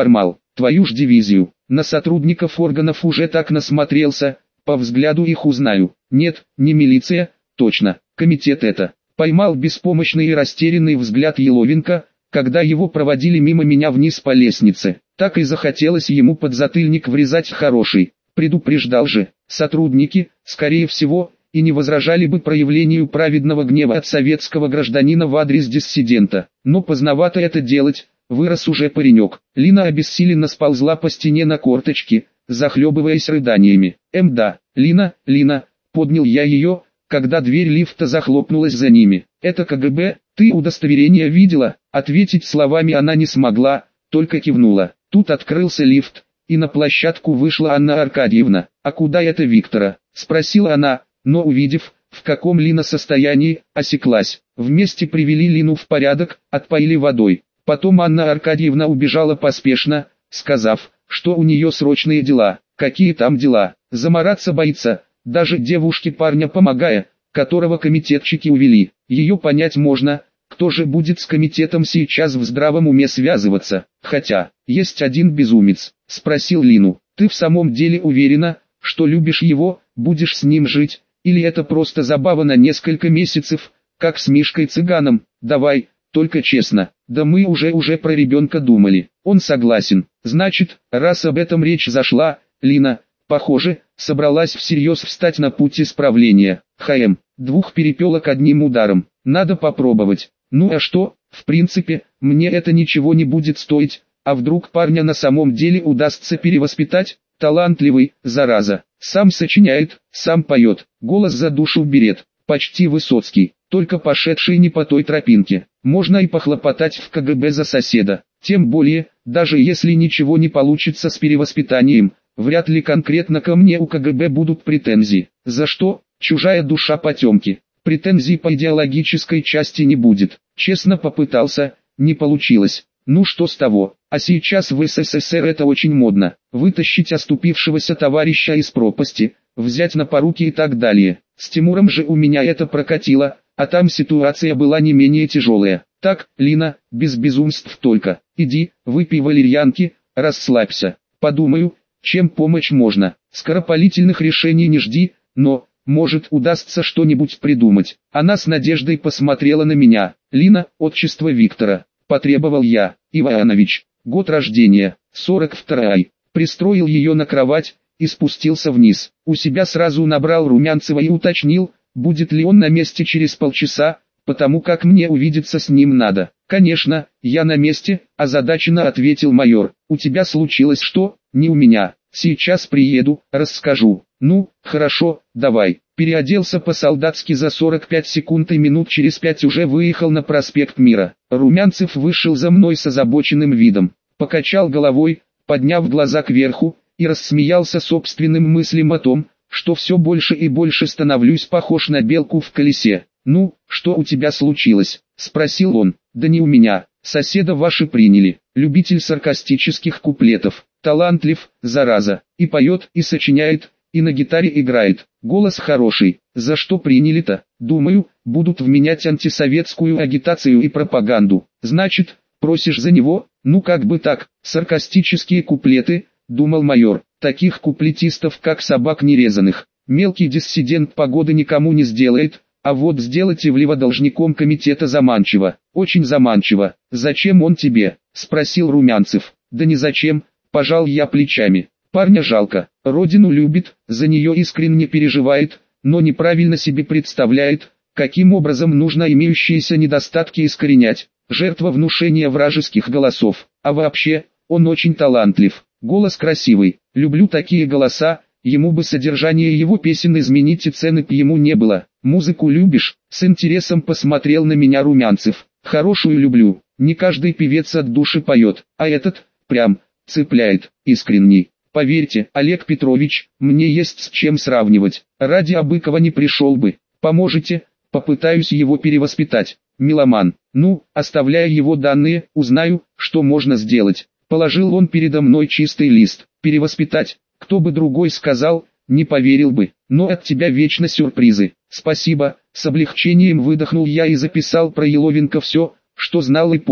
твою ж дивизию. На сотрудников органов уже так насмотрелся, по взгляду их узнаю. Нет, не милиция, точно, комитет это. Поймал беспомощный и растерянный взгляд Еловенко, когда его проводили мимо меня вниз по лестнице. Так и захотелось ему подзатыльник врезать хороший. Предупреждал же, сотрудники, скорее всего, и не возражали бы проявлению праведного гнева от советского гражданина в адрес диссидента. Но поздновато это делать, вырос уже паренек. Лина обессиленно сползла по стене на корточки, захлебываясь рыданиями. Да, Лина, поднял я ее, когда дверь лифта захлопнулась за ними. Это КГБ, ты удостоверение видела? Ответить словами она не смогла, только кивнула. Тут открылся лифт, и на площадку вышла Анна Аркадьевна. «А куда это Виктора?» – спросила она, но увидев, в каком Лина состоянии, осеклась. Вместе привели Лину в порядок, отпоили водой. Потом Анна Аркадьевна убежала поспешно, сказав, что у нее срочные дела. Какие там дела? Замараться боится, даже девушке парня помогая, которого комитетчики увели. Ее понять можно, кто же будет с комитетом сейчас в здравом уме связываться. Хотя, есть один безумец, спросил Лину. Ты в самом деле уверена, что любишь его, будешь с ним жить? Или это просто забава на несколько месяцев, как с Мишкой-цыганом? Давай, только честно. Да мы уже про ребенка думали. Он согласен. Значит, раз об этом речь зашла, Лина, похоже, собралась всерьез встать на путь исправления. Двух перепелок одним ударом. Надо попробовать. Ну а что, в принципе, мне это ничего не будет стоить. А вдруг парня на самом деле удастся перевоспитать? Талантливый, зараза. Сам сочиняет, сам поет, голос за душу берет, почти Высоцкий, только пошедший не по той тропинке. Можно и похлопотать в КГБ за соседа, тем более, даже если ничего не получится с перевоспитанием, вряд ли конкретно ко мне у КГБ будут претензии. За что? Чужая душа потемки. Претензий по идеологической части не будет. Честно попытался, не получилось. Ну что с того, а сейчас в СССР это очень модно, вытащить оступившегося товарища из пропасти, взять на поруки и так далее. С Тимуром же у меня это прокатило, а там ситуация была не менее тяжелая. Так, Лина, без безумств только, иди, выпей валерьянки, расслабься, подумаю, чем помочь можно. Скоропалительных решений не жди, но, может, удастся что-нибудь придумать. Она с надеждой посмотрела на меня. Лина, отчество Виктора. Потребовал я. Иванович, год рождения, 42-й. Пристроил ее на кровать и спустился вниз. У себя сразу набрал Румянцева и уточнил, будет ли он на месте через полчаса, потому как мне увидеться с ним надо. Конечно, я на месте, озадаченно ответил майор. У тебя случилось что? Не у меня. Сейчас приеду, расскажу. Ну, хорошо, давай. Переоделся по-солдатски за 45 секунд и минут через 5 уже выехал на проспект Мира. Румянцев вышел за мной с озабоченным видом, покачал головой, подняв глаза кверху, и рассмеялся собственным мыслям о том, что все больше и больше становлюсь похож на белку в колесе. «Ну, что у тебя случилось?» – спросил он. «Да не у меня, соседа ваши приняли, любитель саркастических куплетов, талантлив, зараза, и поет, и сочиняет, и на гитаре играет, голос хороший. За что приняли-то? Думаю, будут вменять антисоветскую агитацию и пропаганду. Значит, просишь за него? Ну как бы так, саркастические куплеты, думал майор. Таких куплетистов как собак нерезанных. Мелкий диссидент погоды никому не сделает, а вот сделать Ивлева должником комитета заманчиво. Очень заманчиво. Зачем он тебе? Спросил Румянцев. Да не зачем, пожал я плечами. Парня жалко, родину любит, за нее искренне переживает, но неправильно себе представляет, каким образом нужно имеющиеся недостатки искоренять. Жертва внушения вражеских голосов. А вообще, он очень талантлив, голос красивый, люблю такие голоса, ему бы содержание его песен изменить и цены б ему не было. Музыку любишь? С интересом посмотрел на меня Румянцев. Хорошую люблю, не каждый певец от души поет, а этот, прям, цепляет, искренний. Поверьте, Олег Петрович, мне есть с чем сравнивать. Ради Абыкова не пришел бы. Поможете? Попытаюсь его перевоспитать. Меломан. Ну, оставляя его данные, узнаю, что можно сделать. Положил он передо мной чистый лист. Перевоспитать. Кто бы другой сказал, не поверил бы. Но от тебя вечно сюрпризы. Спасибо. С облегчением выдохнул я и записал про Еловенко все, что знал и помнил.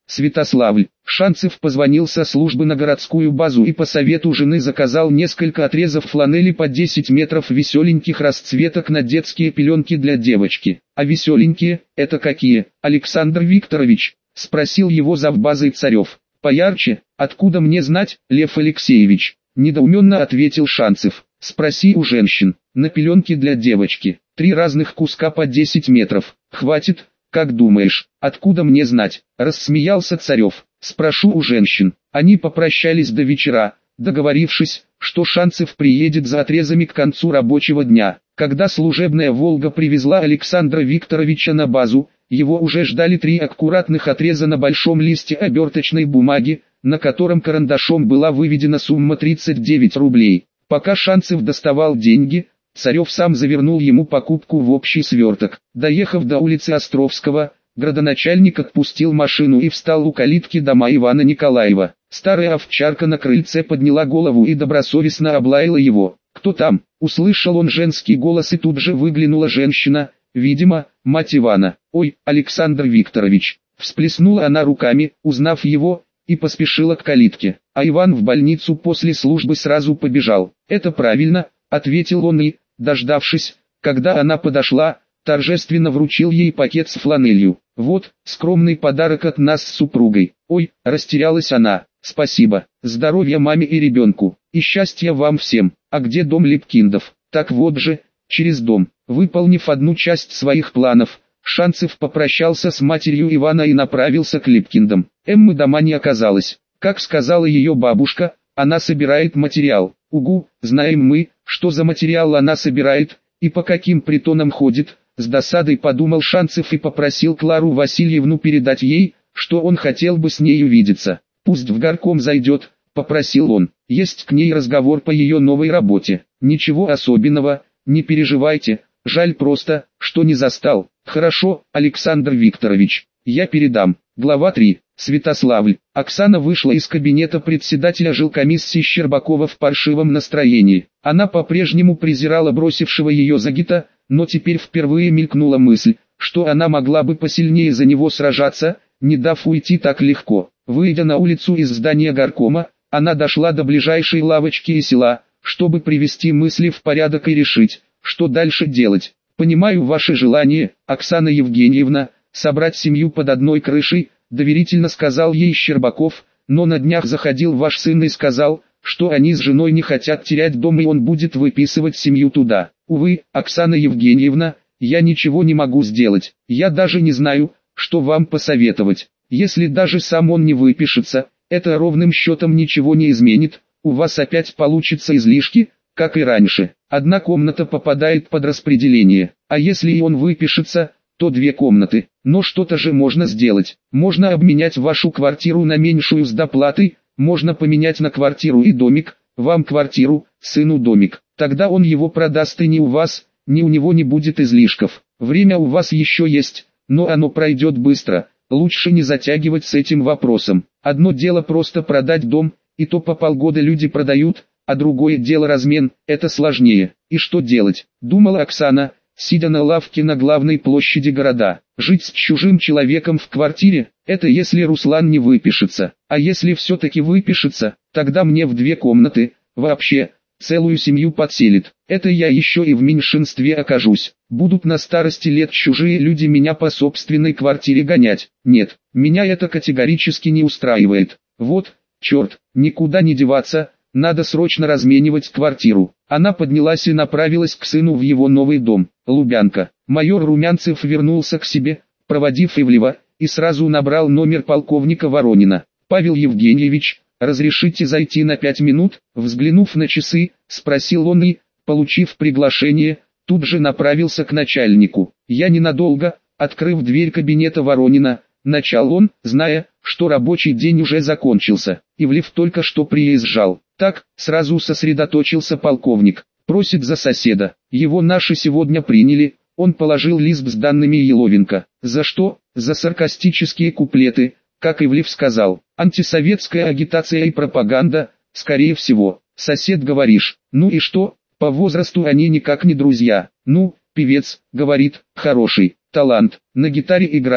Святославль. Шанцев позвонил со службы на городскую базу и по совету жены заказал несколько отрезов фланели по 10 метров веселеньких расцветок на детские пеленки для девочки. А веселенькие, это какие, Александр Викторович? Спросил его завбазой Царев. Поярче, откуда мне знать, Лев Алексеевич? Недоуменно ответил Шанцев. Спроси у женщин. На пеленки для девочки. 3 разных куска по 10 метров. Хватит? Как думаешь, откуда мне знать? Рассмеялся Царев. Спрошу у женщин. Они попрощались до вечера, договорившись, что Шанцев приедет за отрезами к концу рабочего дня. Когда служебная «Волга» привезла Александра Викторовича на базу, его уже ждали 3 аккуратных отреза на большом листе оберточной бумаги, на котором карандашом была выведена сумма 39 рублей. Пока Шанцев доставал деньги, Царев сам завернул ему покупку в общий сверток. Доехав до улицы Островского, градоначальник отпустил машину и встал у калитки дома Ивана Николаева. Старая овчарка на крыльце подняла голову и добросовестно облаяла его. «Кто там?» — услышал он женский голос, и тут же выглянула женщина, видимо, мать Ивана. «Ой, Александр Викторович!» — всплеснула она руками, узнав его, и поспешила к калитке. А Иван в больницу после службы сразу побежал. «Это правильно», — ответил он и, дождавшись, когда она подошла, торжественно вручил ей пакет с фланелью. «Вот, скромный подарок от нас с супругой». «Ой», — растерялась она. «Спасибо. Здоровья маме и ребенку. И счастья вам всем. А где дом Липкиндов?» «Так вот же, через дом». Выполнив одну часть своих планов, Шанцев попрощался с матерью Ивана и направился к Липкиндам. Эммы дома не оказалось. Как сказала ее бабушка, она собирает материал. «Угу, знаем мы, что за материал она собирает, и по каким притонам ходит», — с досадой подумал Шанцев и попросил Клару Васильевну передать ей, что он хотел бы с ней увидеться. «Пусть в горком зайдет», — попросил он. «Есть к ней разговор по ее новой работе. Ничего особенного, не переживайте, жаль просто, что не застал». «Хорошо, Александр Викторович, я передам». Глава 3. Святославль. Оксана вышла из кабинета председателя жилкомиссии Щербакова в паршивом настроении. Она по-прежнему презирала бросившего ее Загита, но теперь впервые мелькнула мысль, что она могла бы посильнее за него сражаться, не дав уйти так легко. Выйдя на улицу из здания горкома, она дошла до ближайшей лавочки и села, чтобы привести мысли в порядок и решить, что дальше делать. «Понимаю ваше желание, Оксана Евгеньевна, собрать семью под одной крышей», доверительно сказал ей Щербаков, «но на днях заходил ваш сын и сказал, что они с женой не хотят терять дом и он будет выписывать семью туда. Увы, Оксана Евгеньевна, я ничего не могу сделать, я даже не знаю, что вам посоветовать. Если даже сам он не выпишется, это ровным счетом ничего не изменит, у вас опять получится излишки, как и раньше. Одна комната попадает под распределение, а если и он выпишется, то 2 комнаты. Но что-то же можно сделать. Можно обменять вашу квартиру на меньшую с доплатой, можно поменять на квартиру и домик, вам квартиру, сыну домик. Тогда он его продаст, и ни у вас, ни у него не будет излишков. Время у вас еще есть, но оно пройдет быстро. Лучше не затягивать с этим вопросом. Одно дело просто продать дом, и то по полгода люди продают, а другое дело размен, это сложнее. И что делать, думала Оксана, сидя на лавке на главной площади города. Жить с чужим человеком в квартире, это если Руслан не выпишется. А если все-таки выпишется, тогда мне в 2 комнаты, вообще, целую семью подселит. Это я еще и в меньшинстве окажусь. Будут на старости лет чужие люди меня по собственной квартире гонять. Нет, меня это категорически не устраивает. Вот, черт, никуда не деваться. Надо срочно разменивать квартиру. Она поднялась и направилась к сыну в его новый дом, Лубянка. Майор Румянцев вернулся к себе, проводив Ивлева, и сразу набрал номер полковника Воронина. «Павел Евгеньевич, разрешите зайти на 5 минут?» Взглянув на часы, спросил он и, получив приглашение, тут же направился к начальнику. «Я ненадолго», открыв дверь кабинета Воронина, начал он, зная, что рабочий день уже закончился. Ивлев только что приезжал. Так, сразу сосредоточился полковник. Просит за соседа. Его наши сегодня приняли. Он положил лист с данными Еловенко. За что? За саркастические куплеты, как Ивлев сказал. Антисоветская агитация и пропаганда, скорее всего. Сосед, говоришь. Ну и что? По возрасту они никак не друзья. Ну, певец, говорит, хороший, талант, на гитаре играет,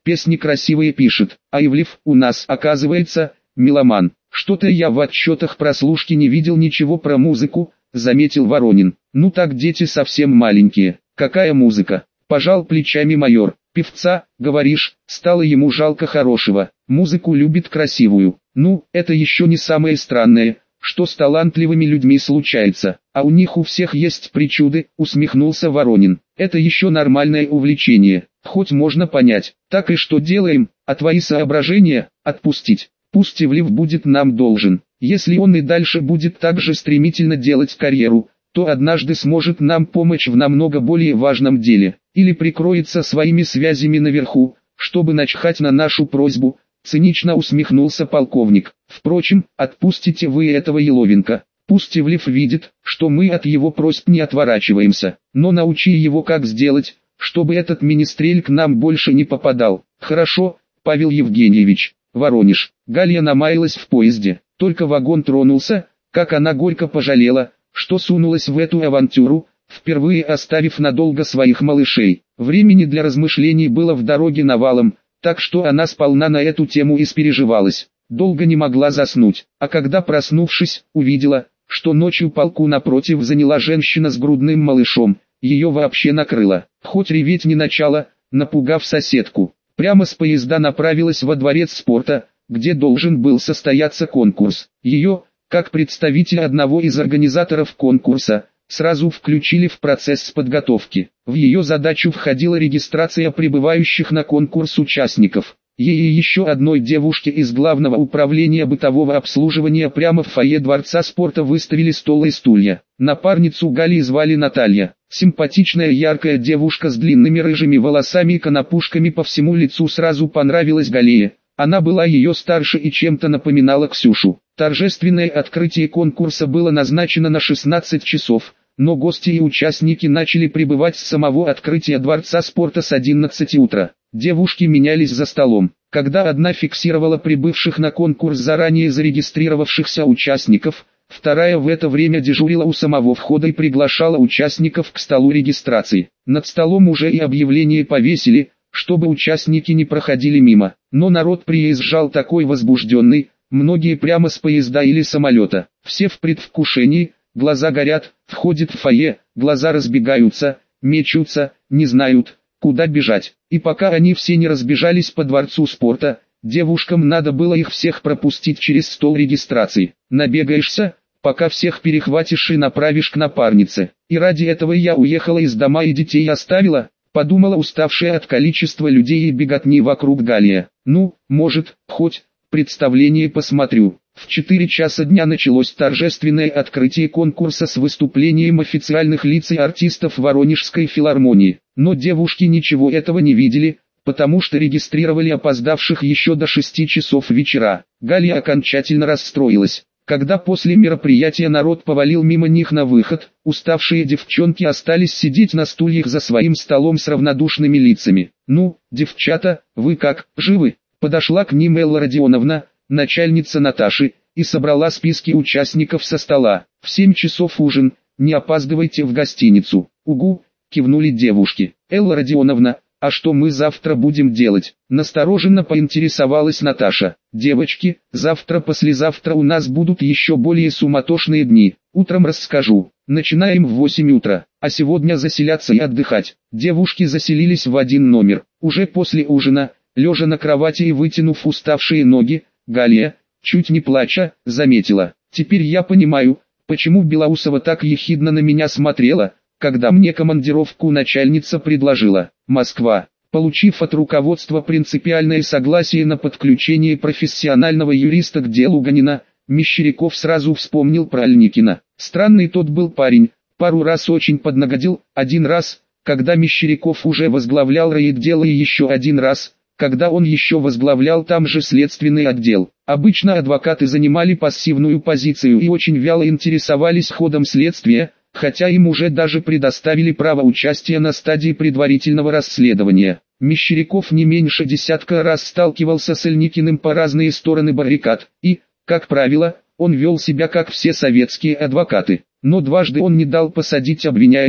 песни красивые пишет, а Ивлев у нас, оказывается, меломан. Что-то я в отчетах прослушки не видел ничего про музыку, заметил Воронин. Ну так дети совсем маленькие, какая музыка? Пожал плечами майор. Певца, говоришь, стало ему жалко хорошего, музыку любит красивую. Ну, это еще не самое странное, что с талантливыми людьми случается, а у них у всех есть причуды, усмехнулся Воронин. Это еще нормальное увлечение, хоть можно понять. Так и что делаем, а твои соображения, отпустить. Пусть Ивлев будет нам должен. Если он и дальше будет так же стремительно делать карьеру, то однажды сможет нам помочь в намного более важном деле, или прикроется своими связями наверху, чтобы начхать на нашу просьбу, цинично усмехнулся полковник. Впрочем, отпустите вы этого Еловенко. Пусть Ивлев видит, что мы от его просьб не отворачиваемся, но научи его как сделать, чтобы этот министрель к нам больше не попадал. Хорошо, Павел Евгеньевич. Воронеж. Галя намаялась в поезде, только вагон тронулся, как она горько пожалела, что сунулась в эту авантюру, впервые оставив надолго своих малышей. Времени для размышлений было в дороге навалом, так что она сполна на эту тему испереживалась. Долго не могла заснуть, а когда проснувшись, увидела, что ночью полку напротив заняла женщина с грудным малышом, ее вообще накрыло. Хоть реветь не начала, напугав соседку. Прямо с поезда направилась во дворец спорта, где должен был состояться конкурс. Ее, как представителя одного из организаторов конкурса, сразу включили в процесс подготовки. В ее задачу входила регистрация прибывающих на конкурс участников. Ей и еще одной девушке из Главного управления бытового обслуживания прямо в фойе Дворца спорта выставили стол и стулья. Напарницу Гали звали Наталья. Симпатичная яркая девушка с длинными рыжими волосами и конопушками по всему лицу сразу понравилась Галие. Она была ее старше и чем-то напоминала Ксюшу. Торжественное открытие конкурса было назначено на 16 часов, но гости и участники начали прибывать с самого открытия Дворца спорта с 11 утра. Девушки менялись за столом. Когда одна фиксировала прибывших на конкурс заранее зарегистрировавшихся участников, вторая в это время дежурила у самого входа и приглашала участников к столу регистрации. Над столом уже и объявление повесили, чтобы участники не проходили мимо. Но народ приезжал такой возбужденный, многие прямо с поезда или самолета. Все в предвкушении, глаза горят, входят в фойе, глаза разбегаются, мечутся, не знают, куда бежать. И пока они все не разбежались по дворцу спорта, девушкам надо было их всех пропустить через стол регистрации. Набегаешься, пока всех перехватишь и направишь к напарнице. И ради этого я уехала из дома и детей оставила, подумала уставшая от количества людей и беготни вокруг Галия. Ну, может, хоть представление посмотрю. В 4 часа дня началось торжественное открытие конкурса с выступлением официальных лиц и артистов Воронежской филармонии. Но девушки ничего этого не видели, потому что регистрировали опоздавших еще до 6 часов вечера. Галя окончательно расстроилась. Когда после мероприятия народ повалил мимо них на выход, уставшие девчонки остались сидеть на стульях за своим столом с равнодушными лицами. «Ну, девчата, вы как, живы?» Подошла к ним Элла Родионовна, начальница Наташи, и собрала списки участников со стола. «В 7 часов ужин, не опаздывайте в гостиницу». «Угу», кивнули девушки. «Элла Родионовна, а что мы завтра будем делать?» Настороженно поинтересовалась Наташа. «Девочки, завтра-послезавтра у нас будут еще более суматошные дни. Утром расскажу. Начинаем в 8 утра, а сегодня заселяться и отдыхать». Девушки заселились в один номер. Уже после ужина, лежа на кровати и вытянув уставшие ноги, Галия, чуть не плача, заметила: «Теперь я понимаю, почему Белоусова так ехидно на меня смотрела, когда мне командировку начальница предложила». Москва. Получив от руководства принципиальное согласие на подключение профессионального юриста к делу Ганина, Мещеряков сразу вспомнил про Альникина. Странный тот был парень, пару раз очень поднагодил, один раз, когда Мещеряков уже возглавлял райотдел, и еще один раз, когда он еще возглавлял там же следственный отдел. Обычно адвокаты занимали пассивную позицию и очень вяло интересовались ходом следствия, хотя им уже даже предоставили право участия на стадии предварительного расследования. Мещеряков не меньше десятка раз сталкивался с Альникиным по разные стороны баррикад, и, как правило, он вел себя как все советские адвокаты. Но дважды он не дал посадить обвиняемых,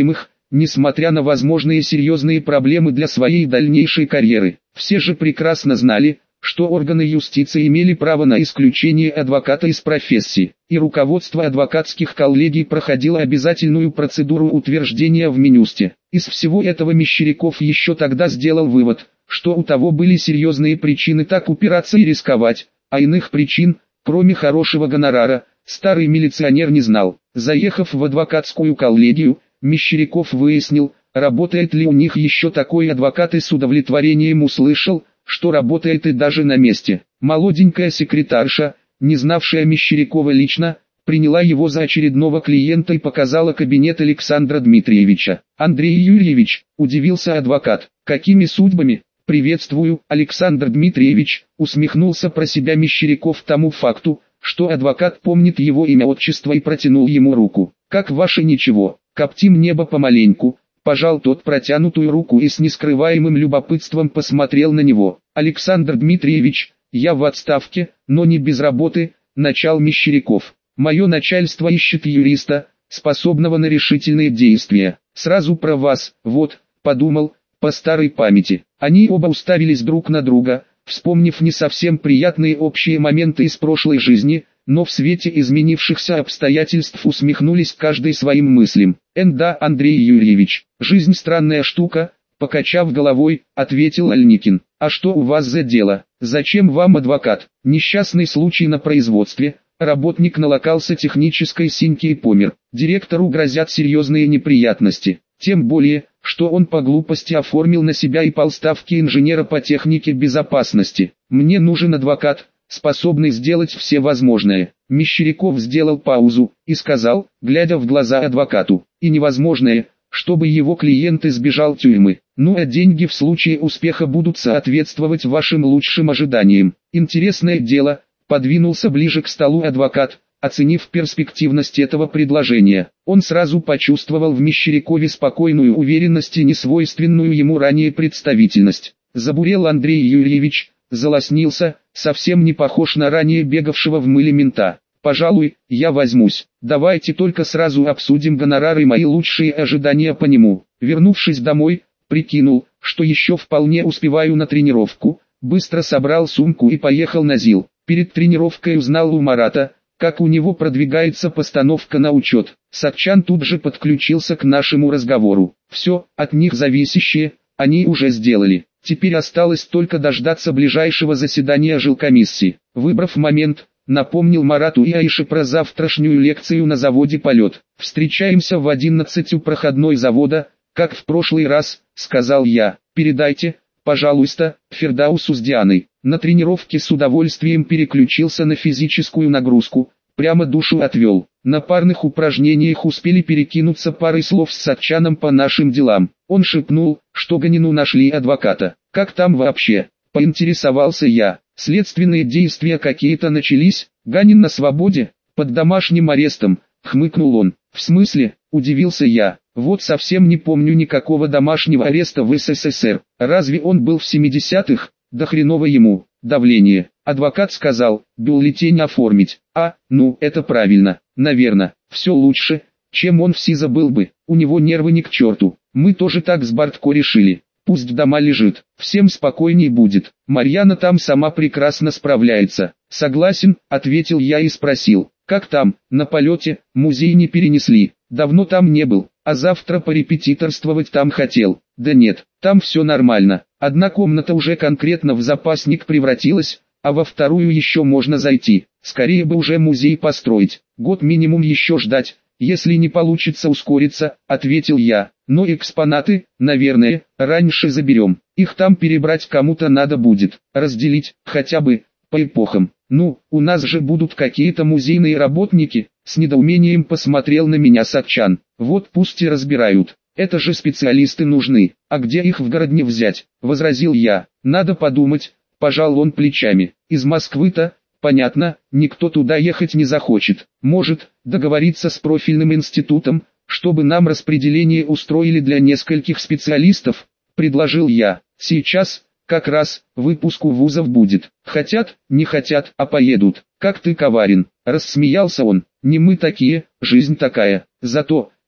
несмотря на возможные серьезные проблемы для своей дальнейшей карьеры. Все же прекрасно знали, что органы юстиции имели право на исключение адвоката из профессии, и руководство адвокатских коллегий проходило обязательную процедуру утверждения в Минюсте. Из всего этого Мещеряков еще тогда сделал вывод, что у того были серьезные причины так упираться и рисковать, а иных причин, кроме хорошего гонорара, старый милиционер не знал. Заехав в адвокатскую коллегию, Мещеряков выяснил, работает ли у них еще такой адвокат, и с удовлетворением услышал, что работает и даже на месте. Молоденькая секретарша, не знавшая Мещерякова лично, приняла его за очередного клиента и показала кабинет Александра Дмитриевича. «Андрей Юрьевич», — удивился адвокат, — «какими судьбами?» «Приветствую, Александр Дмитриевич», — усмехнулся про себя Мещеряков тому факту, что адвокат помнит его имя, отчество, и протянул ему руку. «Как ваше ничего, коптим небо помаленьку». Пожал тот протянутую руку и с нескрываемым любопытством посмотрел на него. «Александр Дмитриевич, я в отставке, но не без работы», — начал Мещеряков. «Мое начальство ищет юриста, способного на решительные действия. Сразу про вас, вот, подумал, по старой памяти». Они оба уставились друг на друга, вспомнив не совсем приятные общие моменты из прошлой жизни, но в свете изменившихся обстоятельств усмехнулись каждый своим мыслям. «Да, Андрей Юрьевич, жизнь странная штука», — покачав головой, ответил Альникин. «А что у вас за дело? Зачем вам адвокат?» «Несчастный случай на производстве. Работник налокался технической синьки и помер. Директору грозят серьезные неприятности. Тем более, что он по глупости оформил на себя и полставки инженера по технике безопасности. Мне нужен адвокат, способный сделать все возможное». Мещеряков сделал паузу и сказал, глядя в глаза адвокату: «И невозможное, чтобы его клиент избежал тюрьмы. Ну а деньги в случае успеха будут соответствовать вашим лучшим ожиданиям». «Интересное дело», — подвинулся ближе к столу адвокат, оценив перспективность этого предложения. Он сразу почувствовал в Мещерякове спокойную уверенность и несвойственную ему ранее представительность. Забурел Андрей Юрьевич, залоснился, совсем не похож на ранее бегавшего в мыле мента. «Пожалуй, я возьмусь. Давайте только сразу обсудим гонорар и мои лучшие ожидания по нему». Вернувшись домой, прикинул, что еще вполне успеваю на тренировку, быстро собрал сумку и поехал на ЗИЛ. Перед тренировкой узнал у Марата, как у него продвигается постановка на учет. Сатчан тут же подключился к нашему разговору. Все, от них зависящее, они уже сделали. Теперь осталось только дождаться ближайшего заседания жилкомиссии. Выбрав момент, напомнил Марату и Аише про завтрашнюю лекцию на заводе «Полет». «Встречаемся в 11 у проходной завода, как в прошлый раз», — сказал я. «Передайте, пожалуйста, Фердаусу с Дианой». На тренировке с удовольствием переключился на физическую нагрузку, прямо душу отвел. На парных упражнениях успели перекинуться парой слов с Сатчаном по нашим делам. Он шепнул, что Ганину нашли адвоката. «Как там вообще?» — поинтересовался я. «Следственные действия какие-то начались, Ганин на свободе, под домашним арестом», — хмыкнул он. «В смысле?» — удивился я. «Вот совсем не помню никакого домашнего ареста в СССР. Разве он был в 70-х? Да хреново ему, давление». Адвокат сказал, бюллетень оформить. Ну, это правильно, наверное, все лучше, чем он в СИЗО был бы, у него нервы ни к черту. Мы тоже так с Бартко решили. Пусть дома лежит, всем спокойней будет. Марьяна там сама прекрасно справляется». «Согласен», — ответил я и спросил, «как там, на полете, музей не перенесли?» «Давно там не был, а завтра порепетиторствовать там хотел». «Да нет, там все нормально, одна комната уже конкретно в запасник превратилась, а во вторую еще можно зайти. Скорее бы уже музей построить, год минимум еще ждать, если не получится ускориться», — ответил я. «Но экспонаты, наверное, раньше заберем, их там перебрать кому-то надо будет, разделить, хотя бы, по эпохам». «Ну, у нас же будут какие-то музейные работники», — с недоумением посмотрел на меня Сатчан. «Вот пусть и разбирают, это же специалисты нужны, а где их в Городне взять?» — возразил я. «Надо подумать», — пожал он плечами. «Из Москвы-то, понятно, никто туда ехать не захочет. Может, договориться с профильным институтом, чтобы нам распределение устроили для нескольких специалистов», — предложил я. «Сейчас, как раз, выпуск у вузов будет. Хотят, не хотят, а поедут. Как ты коварен», — рассмеялся он. «Не мы такие, жизнь такая. Зато,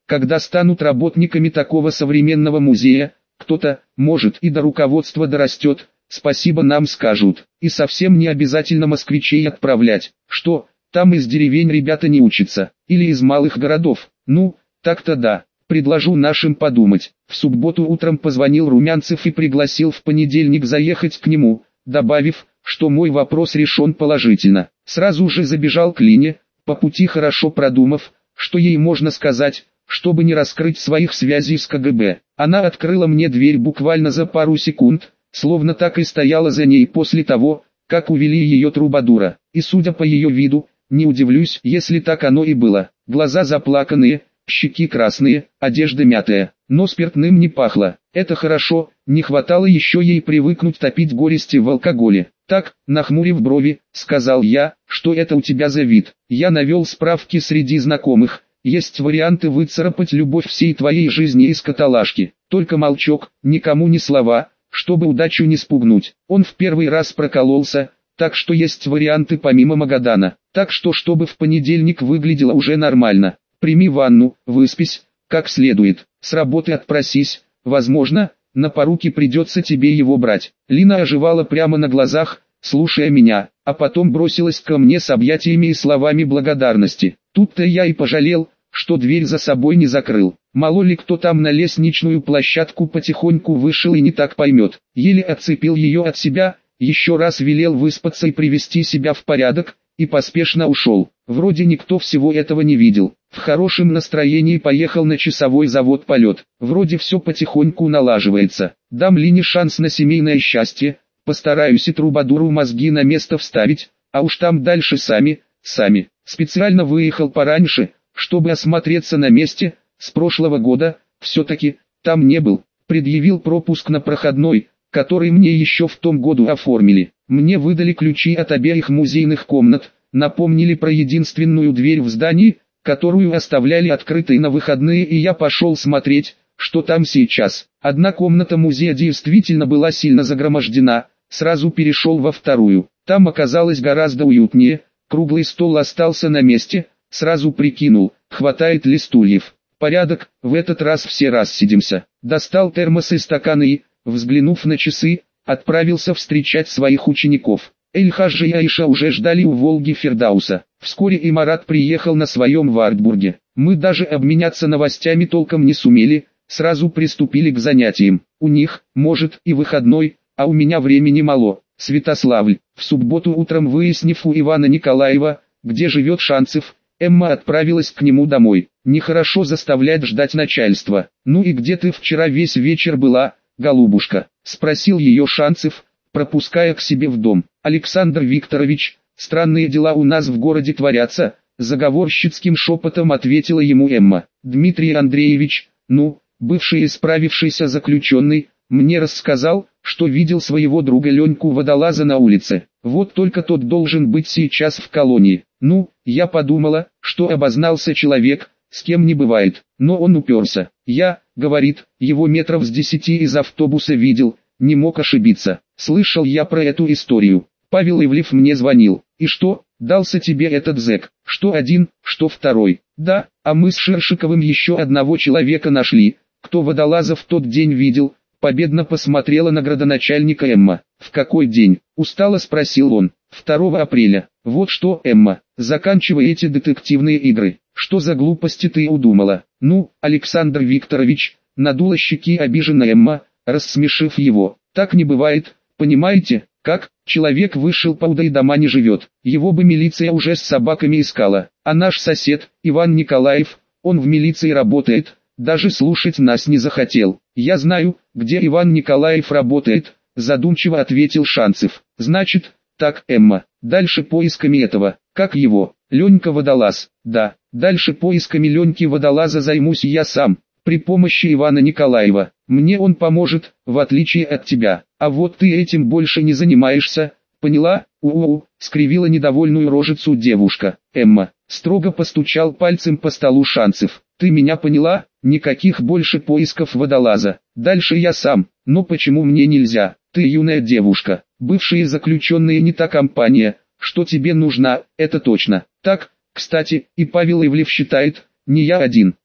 Когда станут работниками такого современного музея, кто-то, может, и до руководства дорастет, спасибо нам скажут. И совсем не обязательно москвичей отправлять. Что, там из деревень ребята не учатся? Или из малых городов? Ну, так-то да. Предложу нашим подумать. В субботу утром позвонил Румянцев и пригласил в понедельник заехать к нему, добавив, что мой вопрос решен положительно. Сразу же забежал к Лине, по пути хорошо продумав, что ей можно сказать, чтобы не раскрыть своих связей с КГБ. Она открыла мне дверь буквально за пару секунд, словно так и стояла за ней после того, как увели ее трубадура. И судя по ее виду, не удивлюсь, если так оно и было. Глаза заплаканные, щеки красные, одежда мятая, но спиртным не пахло. Это хорошо, не хватало еще ей привыкнуть топить горести в алкоголе. Так, нахмурив брови, сказал я, что это у тебя за вид. Я навел справки среди знакомых. Есть варианты выцарапать любовь всей твоей жизни из каталажки. Только молчок, никому ни слова, чтобы удачу не спугнуть. Он в первый раз прокололся, так что есть варианты помимо Магадана. Так что чтобы в понедельник выглядело уже нормально. Прими ванну, выспись, как следует. С работы отпросись, возможно, на поруки придется тебе его брать. Лина оживала прямо на глазах, слушая меня, а потом бросилась ко мне с объятиями и словами благодарности. Тут-то я и пожалел, что дверь за собой не закрыл. Мало ли кто там на лестничную площадку потихоньку вышел и не так поймет. Еле отцепил ее от себя, еще раз велел выспаться и привести себя в порядок, и поспешно ушел. Вроде никто всего этого не видел. В хорошем настроении поехал на часовой завод полет. Вроде все потихоньку налаживается. Дам Лине шанс на семейное счастье, постараюсь и трубадуру мозги на место вставить, а уж там дальше сами. Специально выехал пораньше, чтобы осмотреться на месте. С прошлого года, все-таки, там не был. Предъявил пропуск на проходной, который мне еще в том году оформили. Мне выдали ключи от обеих музейных комнат, напомнили про единственную дверь в здании, которую оставляли открытой на выходные, и я пошел смотреть, что там сейчас. Одна комната музея действительно была сильно загромождена, сразу перешел во вторую. Там оказалось гораздо уютнее, круглый стол остался на месте, сразу прикинул, хватает ли стульев. Порядок, в этот раз все рассидимся. Достал термос и стаканы и, взглянув на часы, отправился встречать своих учеников. Эль-Хаджи и Аиша уже ждали у Волги Фердауса. Вскоре и Марат приехал на своем Вартбурге. Мы даже обменяться новостями толком не сумели, сразу приступили к занятиям. У них, может, и выходной, а у меня времени мало. Святославль. В субботу утром, выяснив у Ивана Николаева, где живет Шанцев, Эмма отправилась к нему домой. Нехорошо заставлять ждать начальство. «Ну и где ты вчера весь вечер была, голубушка?» — спросил ее Шанцев, пропуская к себе в дом. «Александр Викторович, странные дела у нас в городе творятся», — заговорщицким шепотом ответила ему Эмма. «Дмитрий Андреевич, бывший исправившийся заключенный, мне рассказал, что видел своего друга Леньку Водолаза на улице. Вот только тот должен быть сейчас в колонии. Я подумала, что обознался человек, с кем не бывает, но он уперся. Я, говорит, его метров с 10 из автобуса видел, не мог ошибиться. Слышал я про эту историю. Павел Ивлев мне звонил. И что, дался тебе этот зэк? Что один, что второй? Да, а мы с Шершиковым еще одного человека нашли, кто Водолаза в тот день видел». Победно посмотрела на градоначальника Эмма. «В какой день?» — устало спросил он. 2 апреля. «Вот что, Эмма, заканчивай эти детективные игры. Что за глупости ты удумала?» Александр Викторович, надула щеки обиженная Эмма, рассмешив его. «Так не бывает, понимаете, как? Человек вышел пауда и дома не живет. Его бы милиция уже с собаками искала. А наш сосед, Иван Николаев, он в милиции работает, даже слушать нас не захотел». «Я знаю, где Иван Николаев работает», — задумчиво ответил Шанцев. «Значит, так, Эмма, дальше поисками этого, как его, Ленька Водолаз». «Да, дальше поисками Леньки Водолаза займусь я сам, при помощи Ивана Николаева. Мне он поможет, в отличие от тебя. А вот ты этим больше не занимаешься, поняла?» Скривила недовольную рожицу девушка. Эмма строго постучал пальцем по столу Шанцев. «Ты меня поняла? Никаких больше поисков Водолаза. Дальше я сам. Но почему мне нельзя? Ты юная девушка. Бывшие заключенные не та компания, что тебе нужна, это точно. Так, кстати, и Павел Ивлев считает, не я один.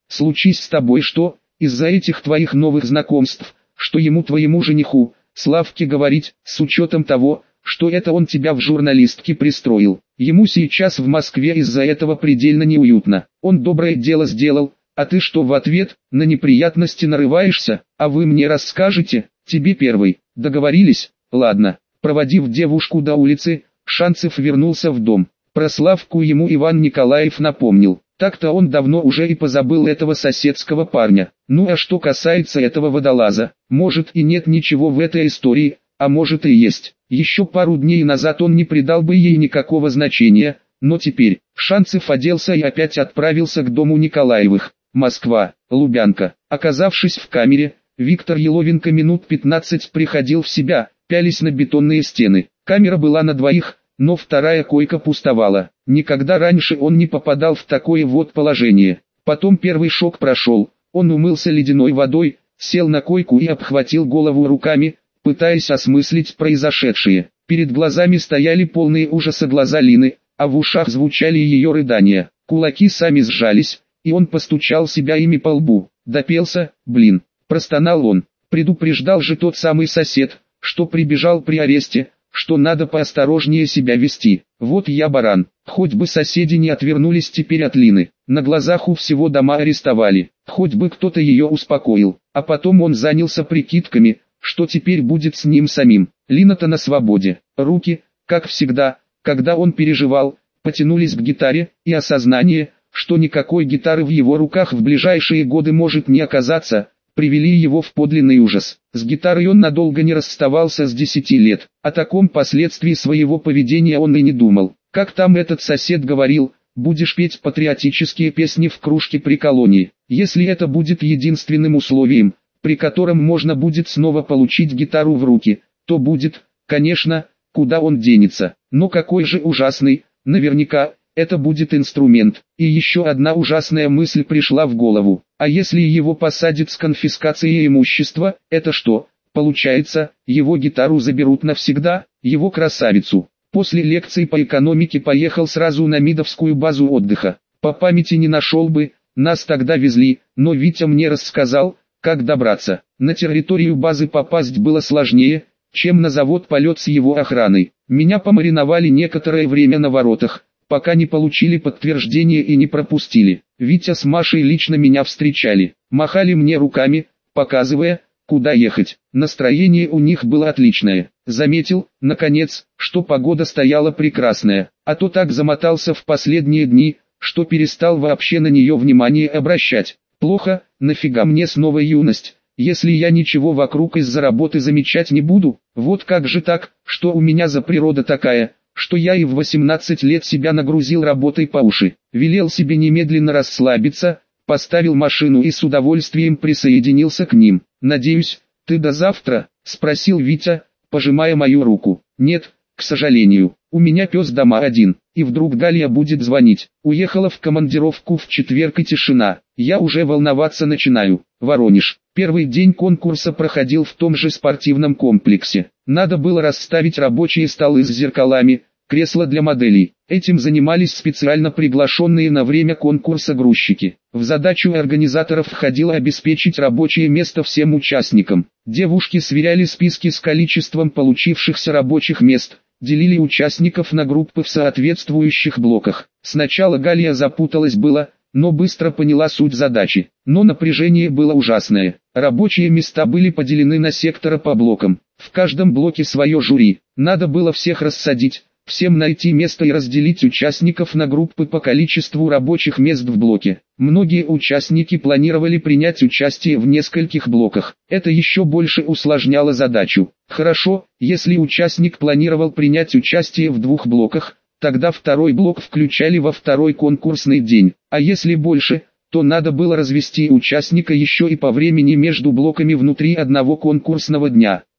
случись с тобой что, из-за этих твоих новых знакомств, что ему твоему жениху, Славке говорить, с учетом того, что это он тебя в журналистке пристроил. Ему сейчас в Москве из-за этого предельно неуютно. Он доброе дело сделал, а ты что в ответ, на неприятности нарываешься, а вы мне расскажете, тебе первый. Договорились? Ладно. Проводив девушку до улицы, Шанцев вернулся в дом. Про Славку ему Иван Николаев напомнил. Так-то он давно уже и позабыл этого соседского парня. Ну а что касается этого водолаза, может и нет ничего в этой истории, а может и есть. Еще пару дней назад он не придал бы ей никакого значения, но теперь Шанцев оделся и опять отправился к дому Николаевых. Москва, Лубянка. Оказавшись в камере, Виктор Еловенко минут 15 приходил в себя, пялись на бетонные стены. Камера была на двоих, но вторая койка пустовала. Никогда раньше он не попадал в такое вот положение. Потом первый шок прошел, он умылся ледяной водой, сел на койку и обхватил голову руками, пытаясь осмыслить произошедшее. Перед глазами стояли полные ужаса глаза Лины, а в ушах звучали ее рыдания. Кулаки сами сжались, и он постучал себя ими по лбу. Допелся, блин, простонал он. Предупреждал же тот самый сосед, что прибежал при аресте, что надо поосторожнее себя вести. Вот я баран, хоть бы соседи не отвернулись теперь от Лины. На глазах у всего дома арестовали, хоть бы кто-то ее успокоил. А потом он занялся прикидками, что теперь будет с ним самим. Лина-то на свободе. Руки, как всегда, когда он переживал, потянулись к гитаре, и осознание, что никакой гитары в его руках в ближайшие годы может не оказаться, привели его в подлинный ужас. С гитарой он надолго не расставался с 10 лет. О таком последствии своего поведения он и не думал. Как там этот сосед говорил, будешь петь патриотические песни в кружке при колонии. Если это будет единственным условием, при котором можно будет снова получить гитару в руки, то будет, конечно, куда он денется. Но какой же ужасный, наверняка, это будет инструмент. И еще одна ужасная мысль пришла в голову. А если его посадят с конфискацией имущества, это что? Получается, его гитару заберут навсегда, его красавицу. После лекции по экономике поехал сразу на Мидовскую базу отдыха. По памяти не нашел бы, нас тогда везли, но Витя мне рассказал, как добраться. На территорию базы попасть было сложнее, чем на завод полет с его охраной. Меня помариновали некоторое время на воротах, пока не получили подтверждение и не пропустили. Витя с Машей лично меня встречали, махали мне руками, показывая, куда ехать. Настроение у них было отличное. Заметил, наконец, что погода стояла прекрасная, а то так замотался в последние дни, что перестал вообще на нее внимание обращать. Плохо, нафига мне снова юность, если я ничего вокруг из-за работы замечать не буду? Вот как же так, что у меня за природа такая, что я и в 18 лет себя нагрузил работой по уши. Велел себе немедленно расслабиться, поставил машину и с удовольствием присоединился к ним. «Надеюсь, ты до завтра?» – спросил Витя, пожимая мою руку. «Нет, к сожалению, у меня пес дома один, и вдруг Галя будет звонить. Уехала в командировку в четверг и тишина. Я уже волноваться начинаю». Воронеж. Первый день конкурса проходил в том же спортивном комплексе. Надо было расставить рабочие столы с зеркалами, кресла для моделей. Этим занимались специально приглашенные на время конкурса грузчики. В задачу организаторов входило обеспечить рабочее место всем участникам. Девушки сверяли списки с количеством получившихся рабочих мест, делили участников на группы в соответствующих блоках. Сначала Галя запуталась было, но быстро поняла суть задачи. Но напряжение было ужасное. Рабочие места были поделены на секторы по блокам. В каждом блоке свое жюри. Надо было всех рассадить, всем найти место и разделить участников на группы по количеству рабочих мест в блоке. Многие участники планировали принять участие в нескольких блоках. Это еще больше усложняло задачу. Хорошо, если участник планировал принять участие в 2 блоках, тогда второй блок включали во второй конкурсный день. А если больше, то надо было развести участника еще и по времени между блоками внутри одного конкурсного дня.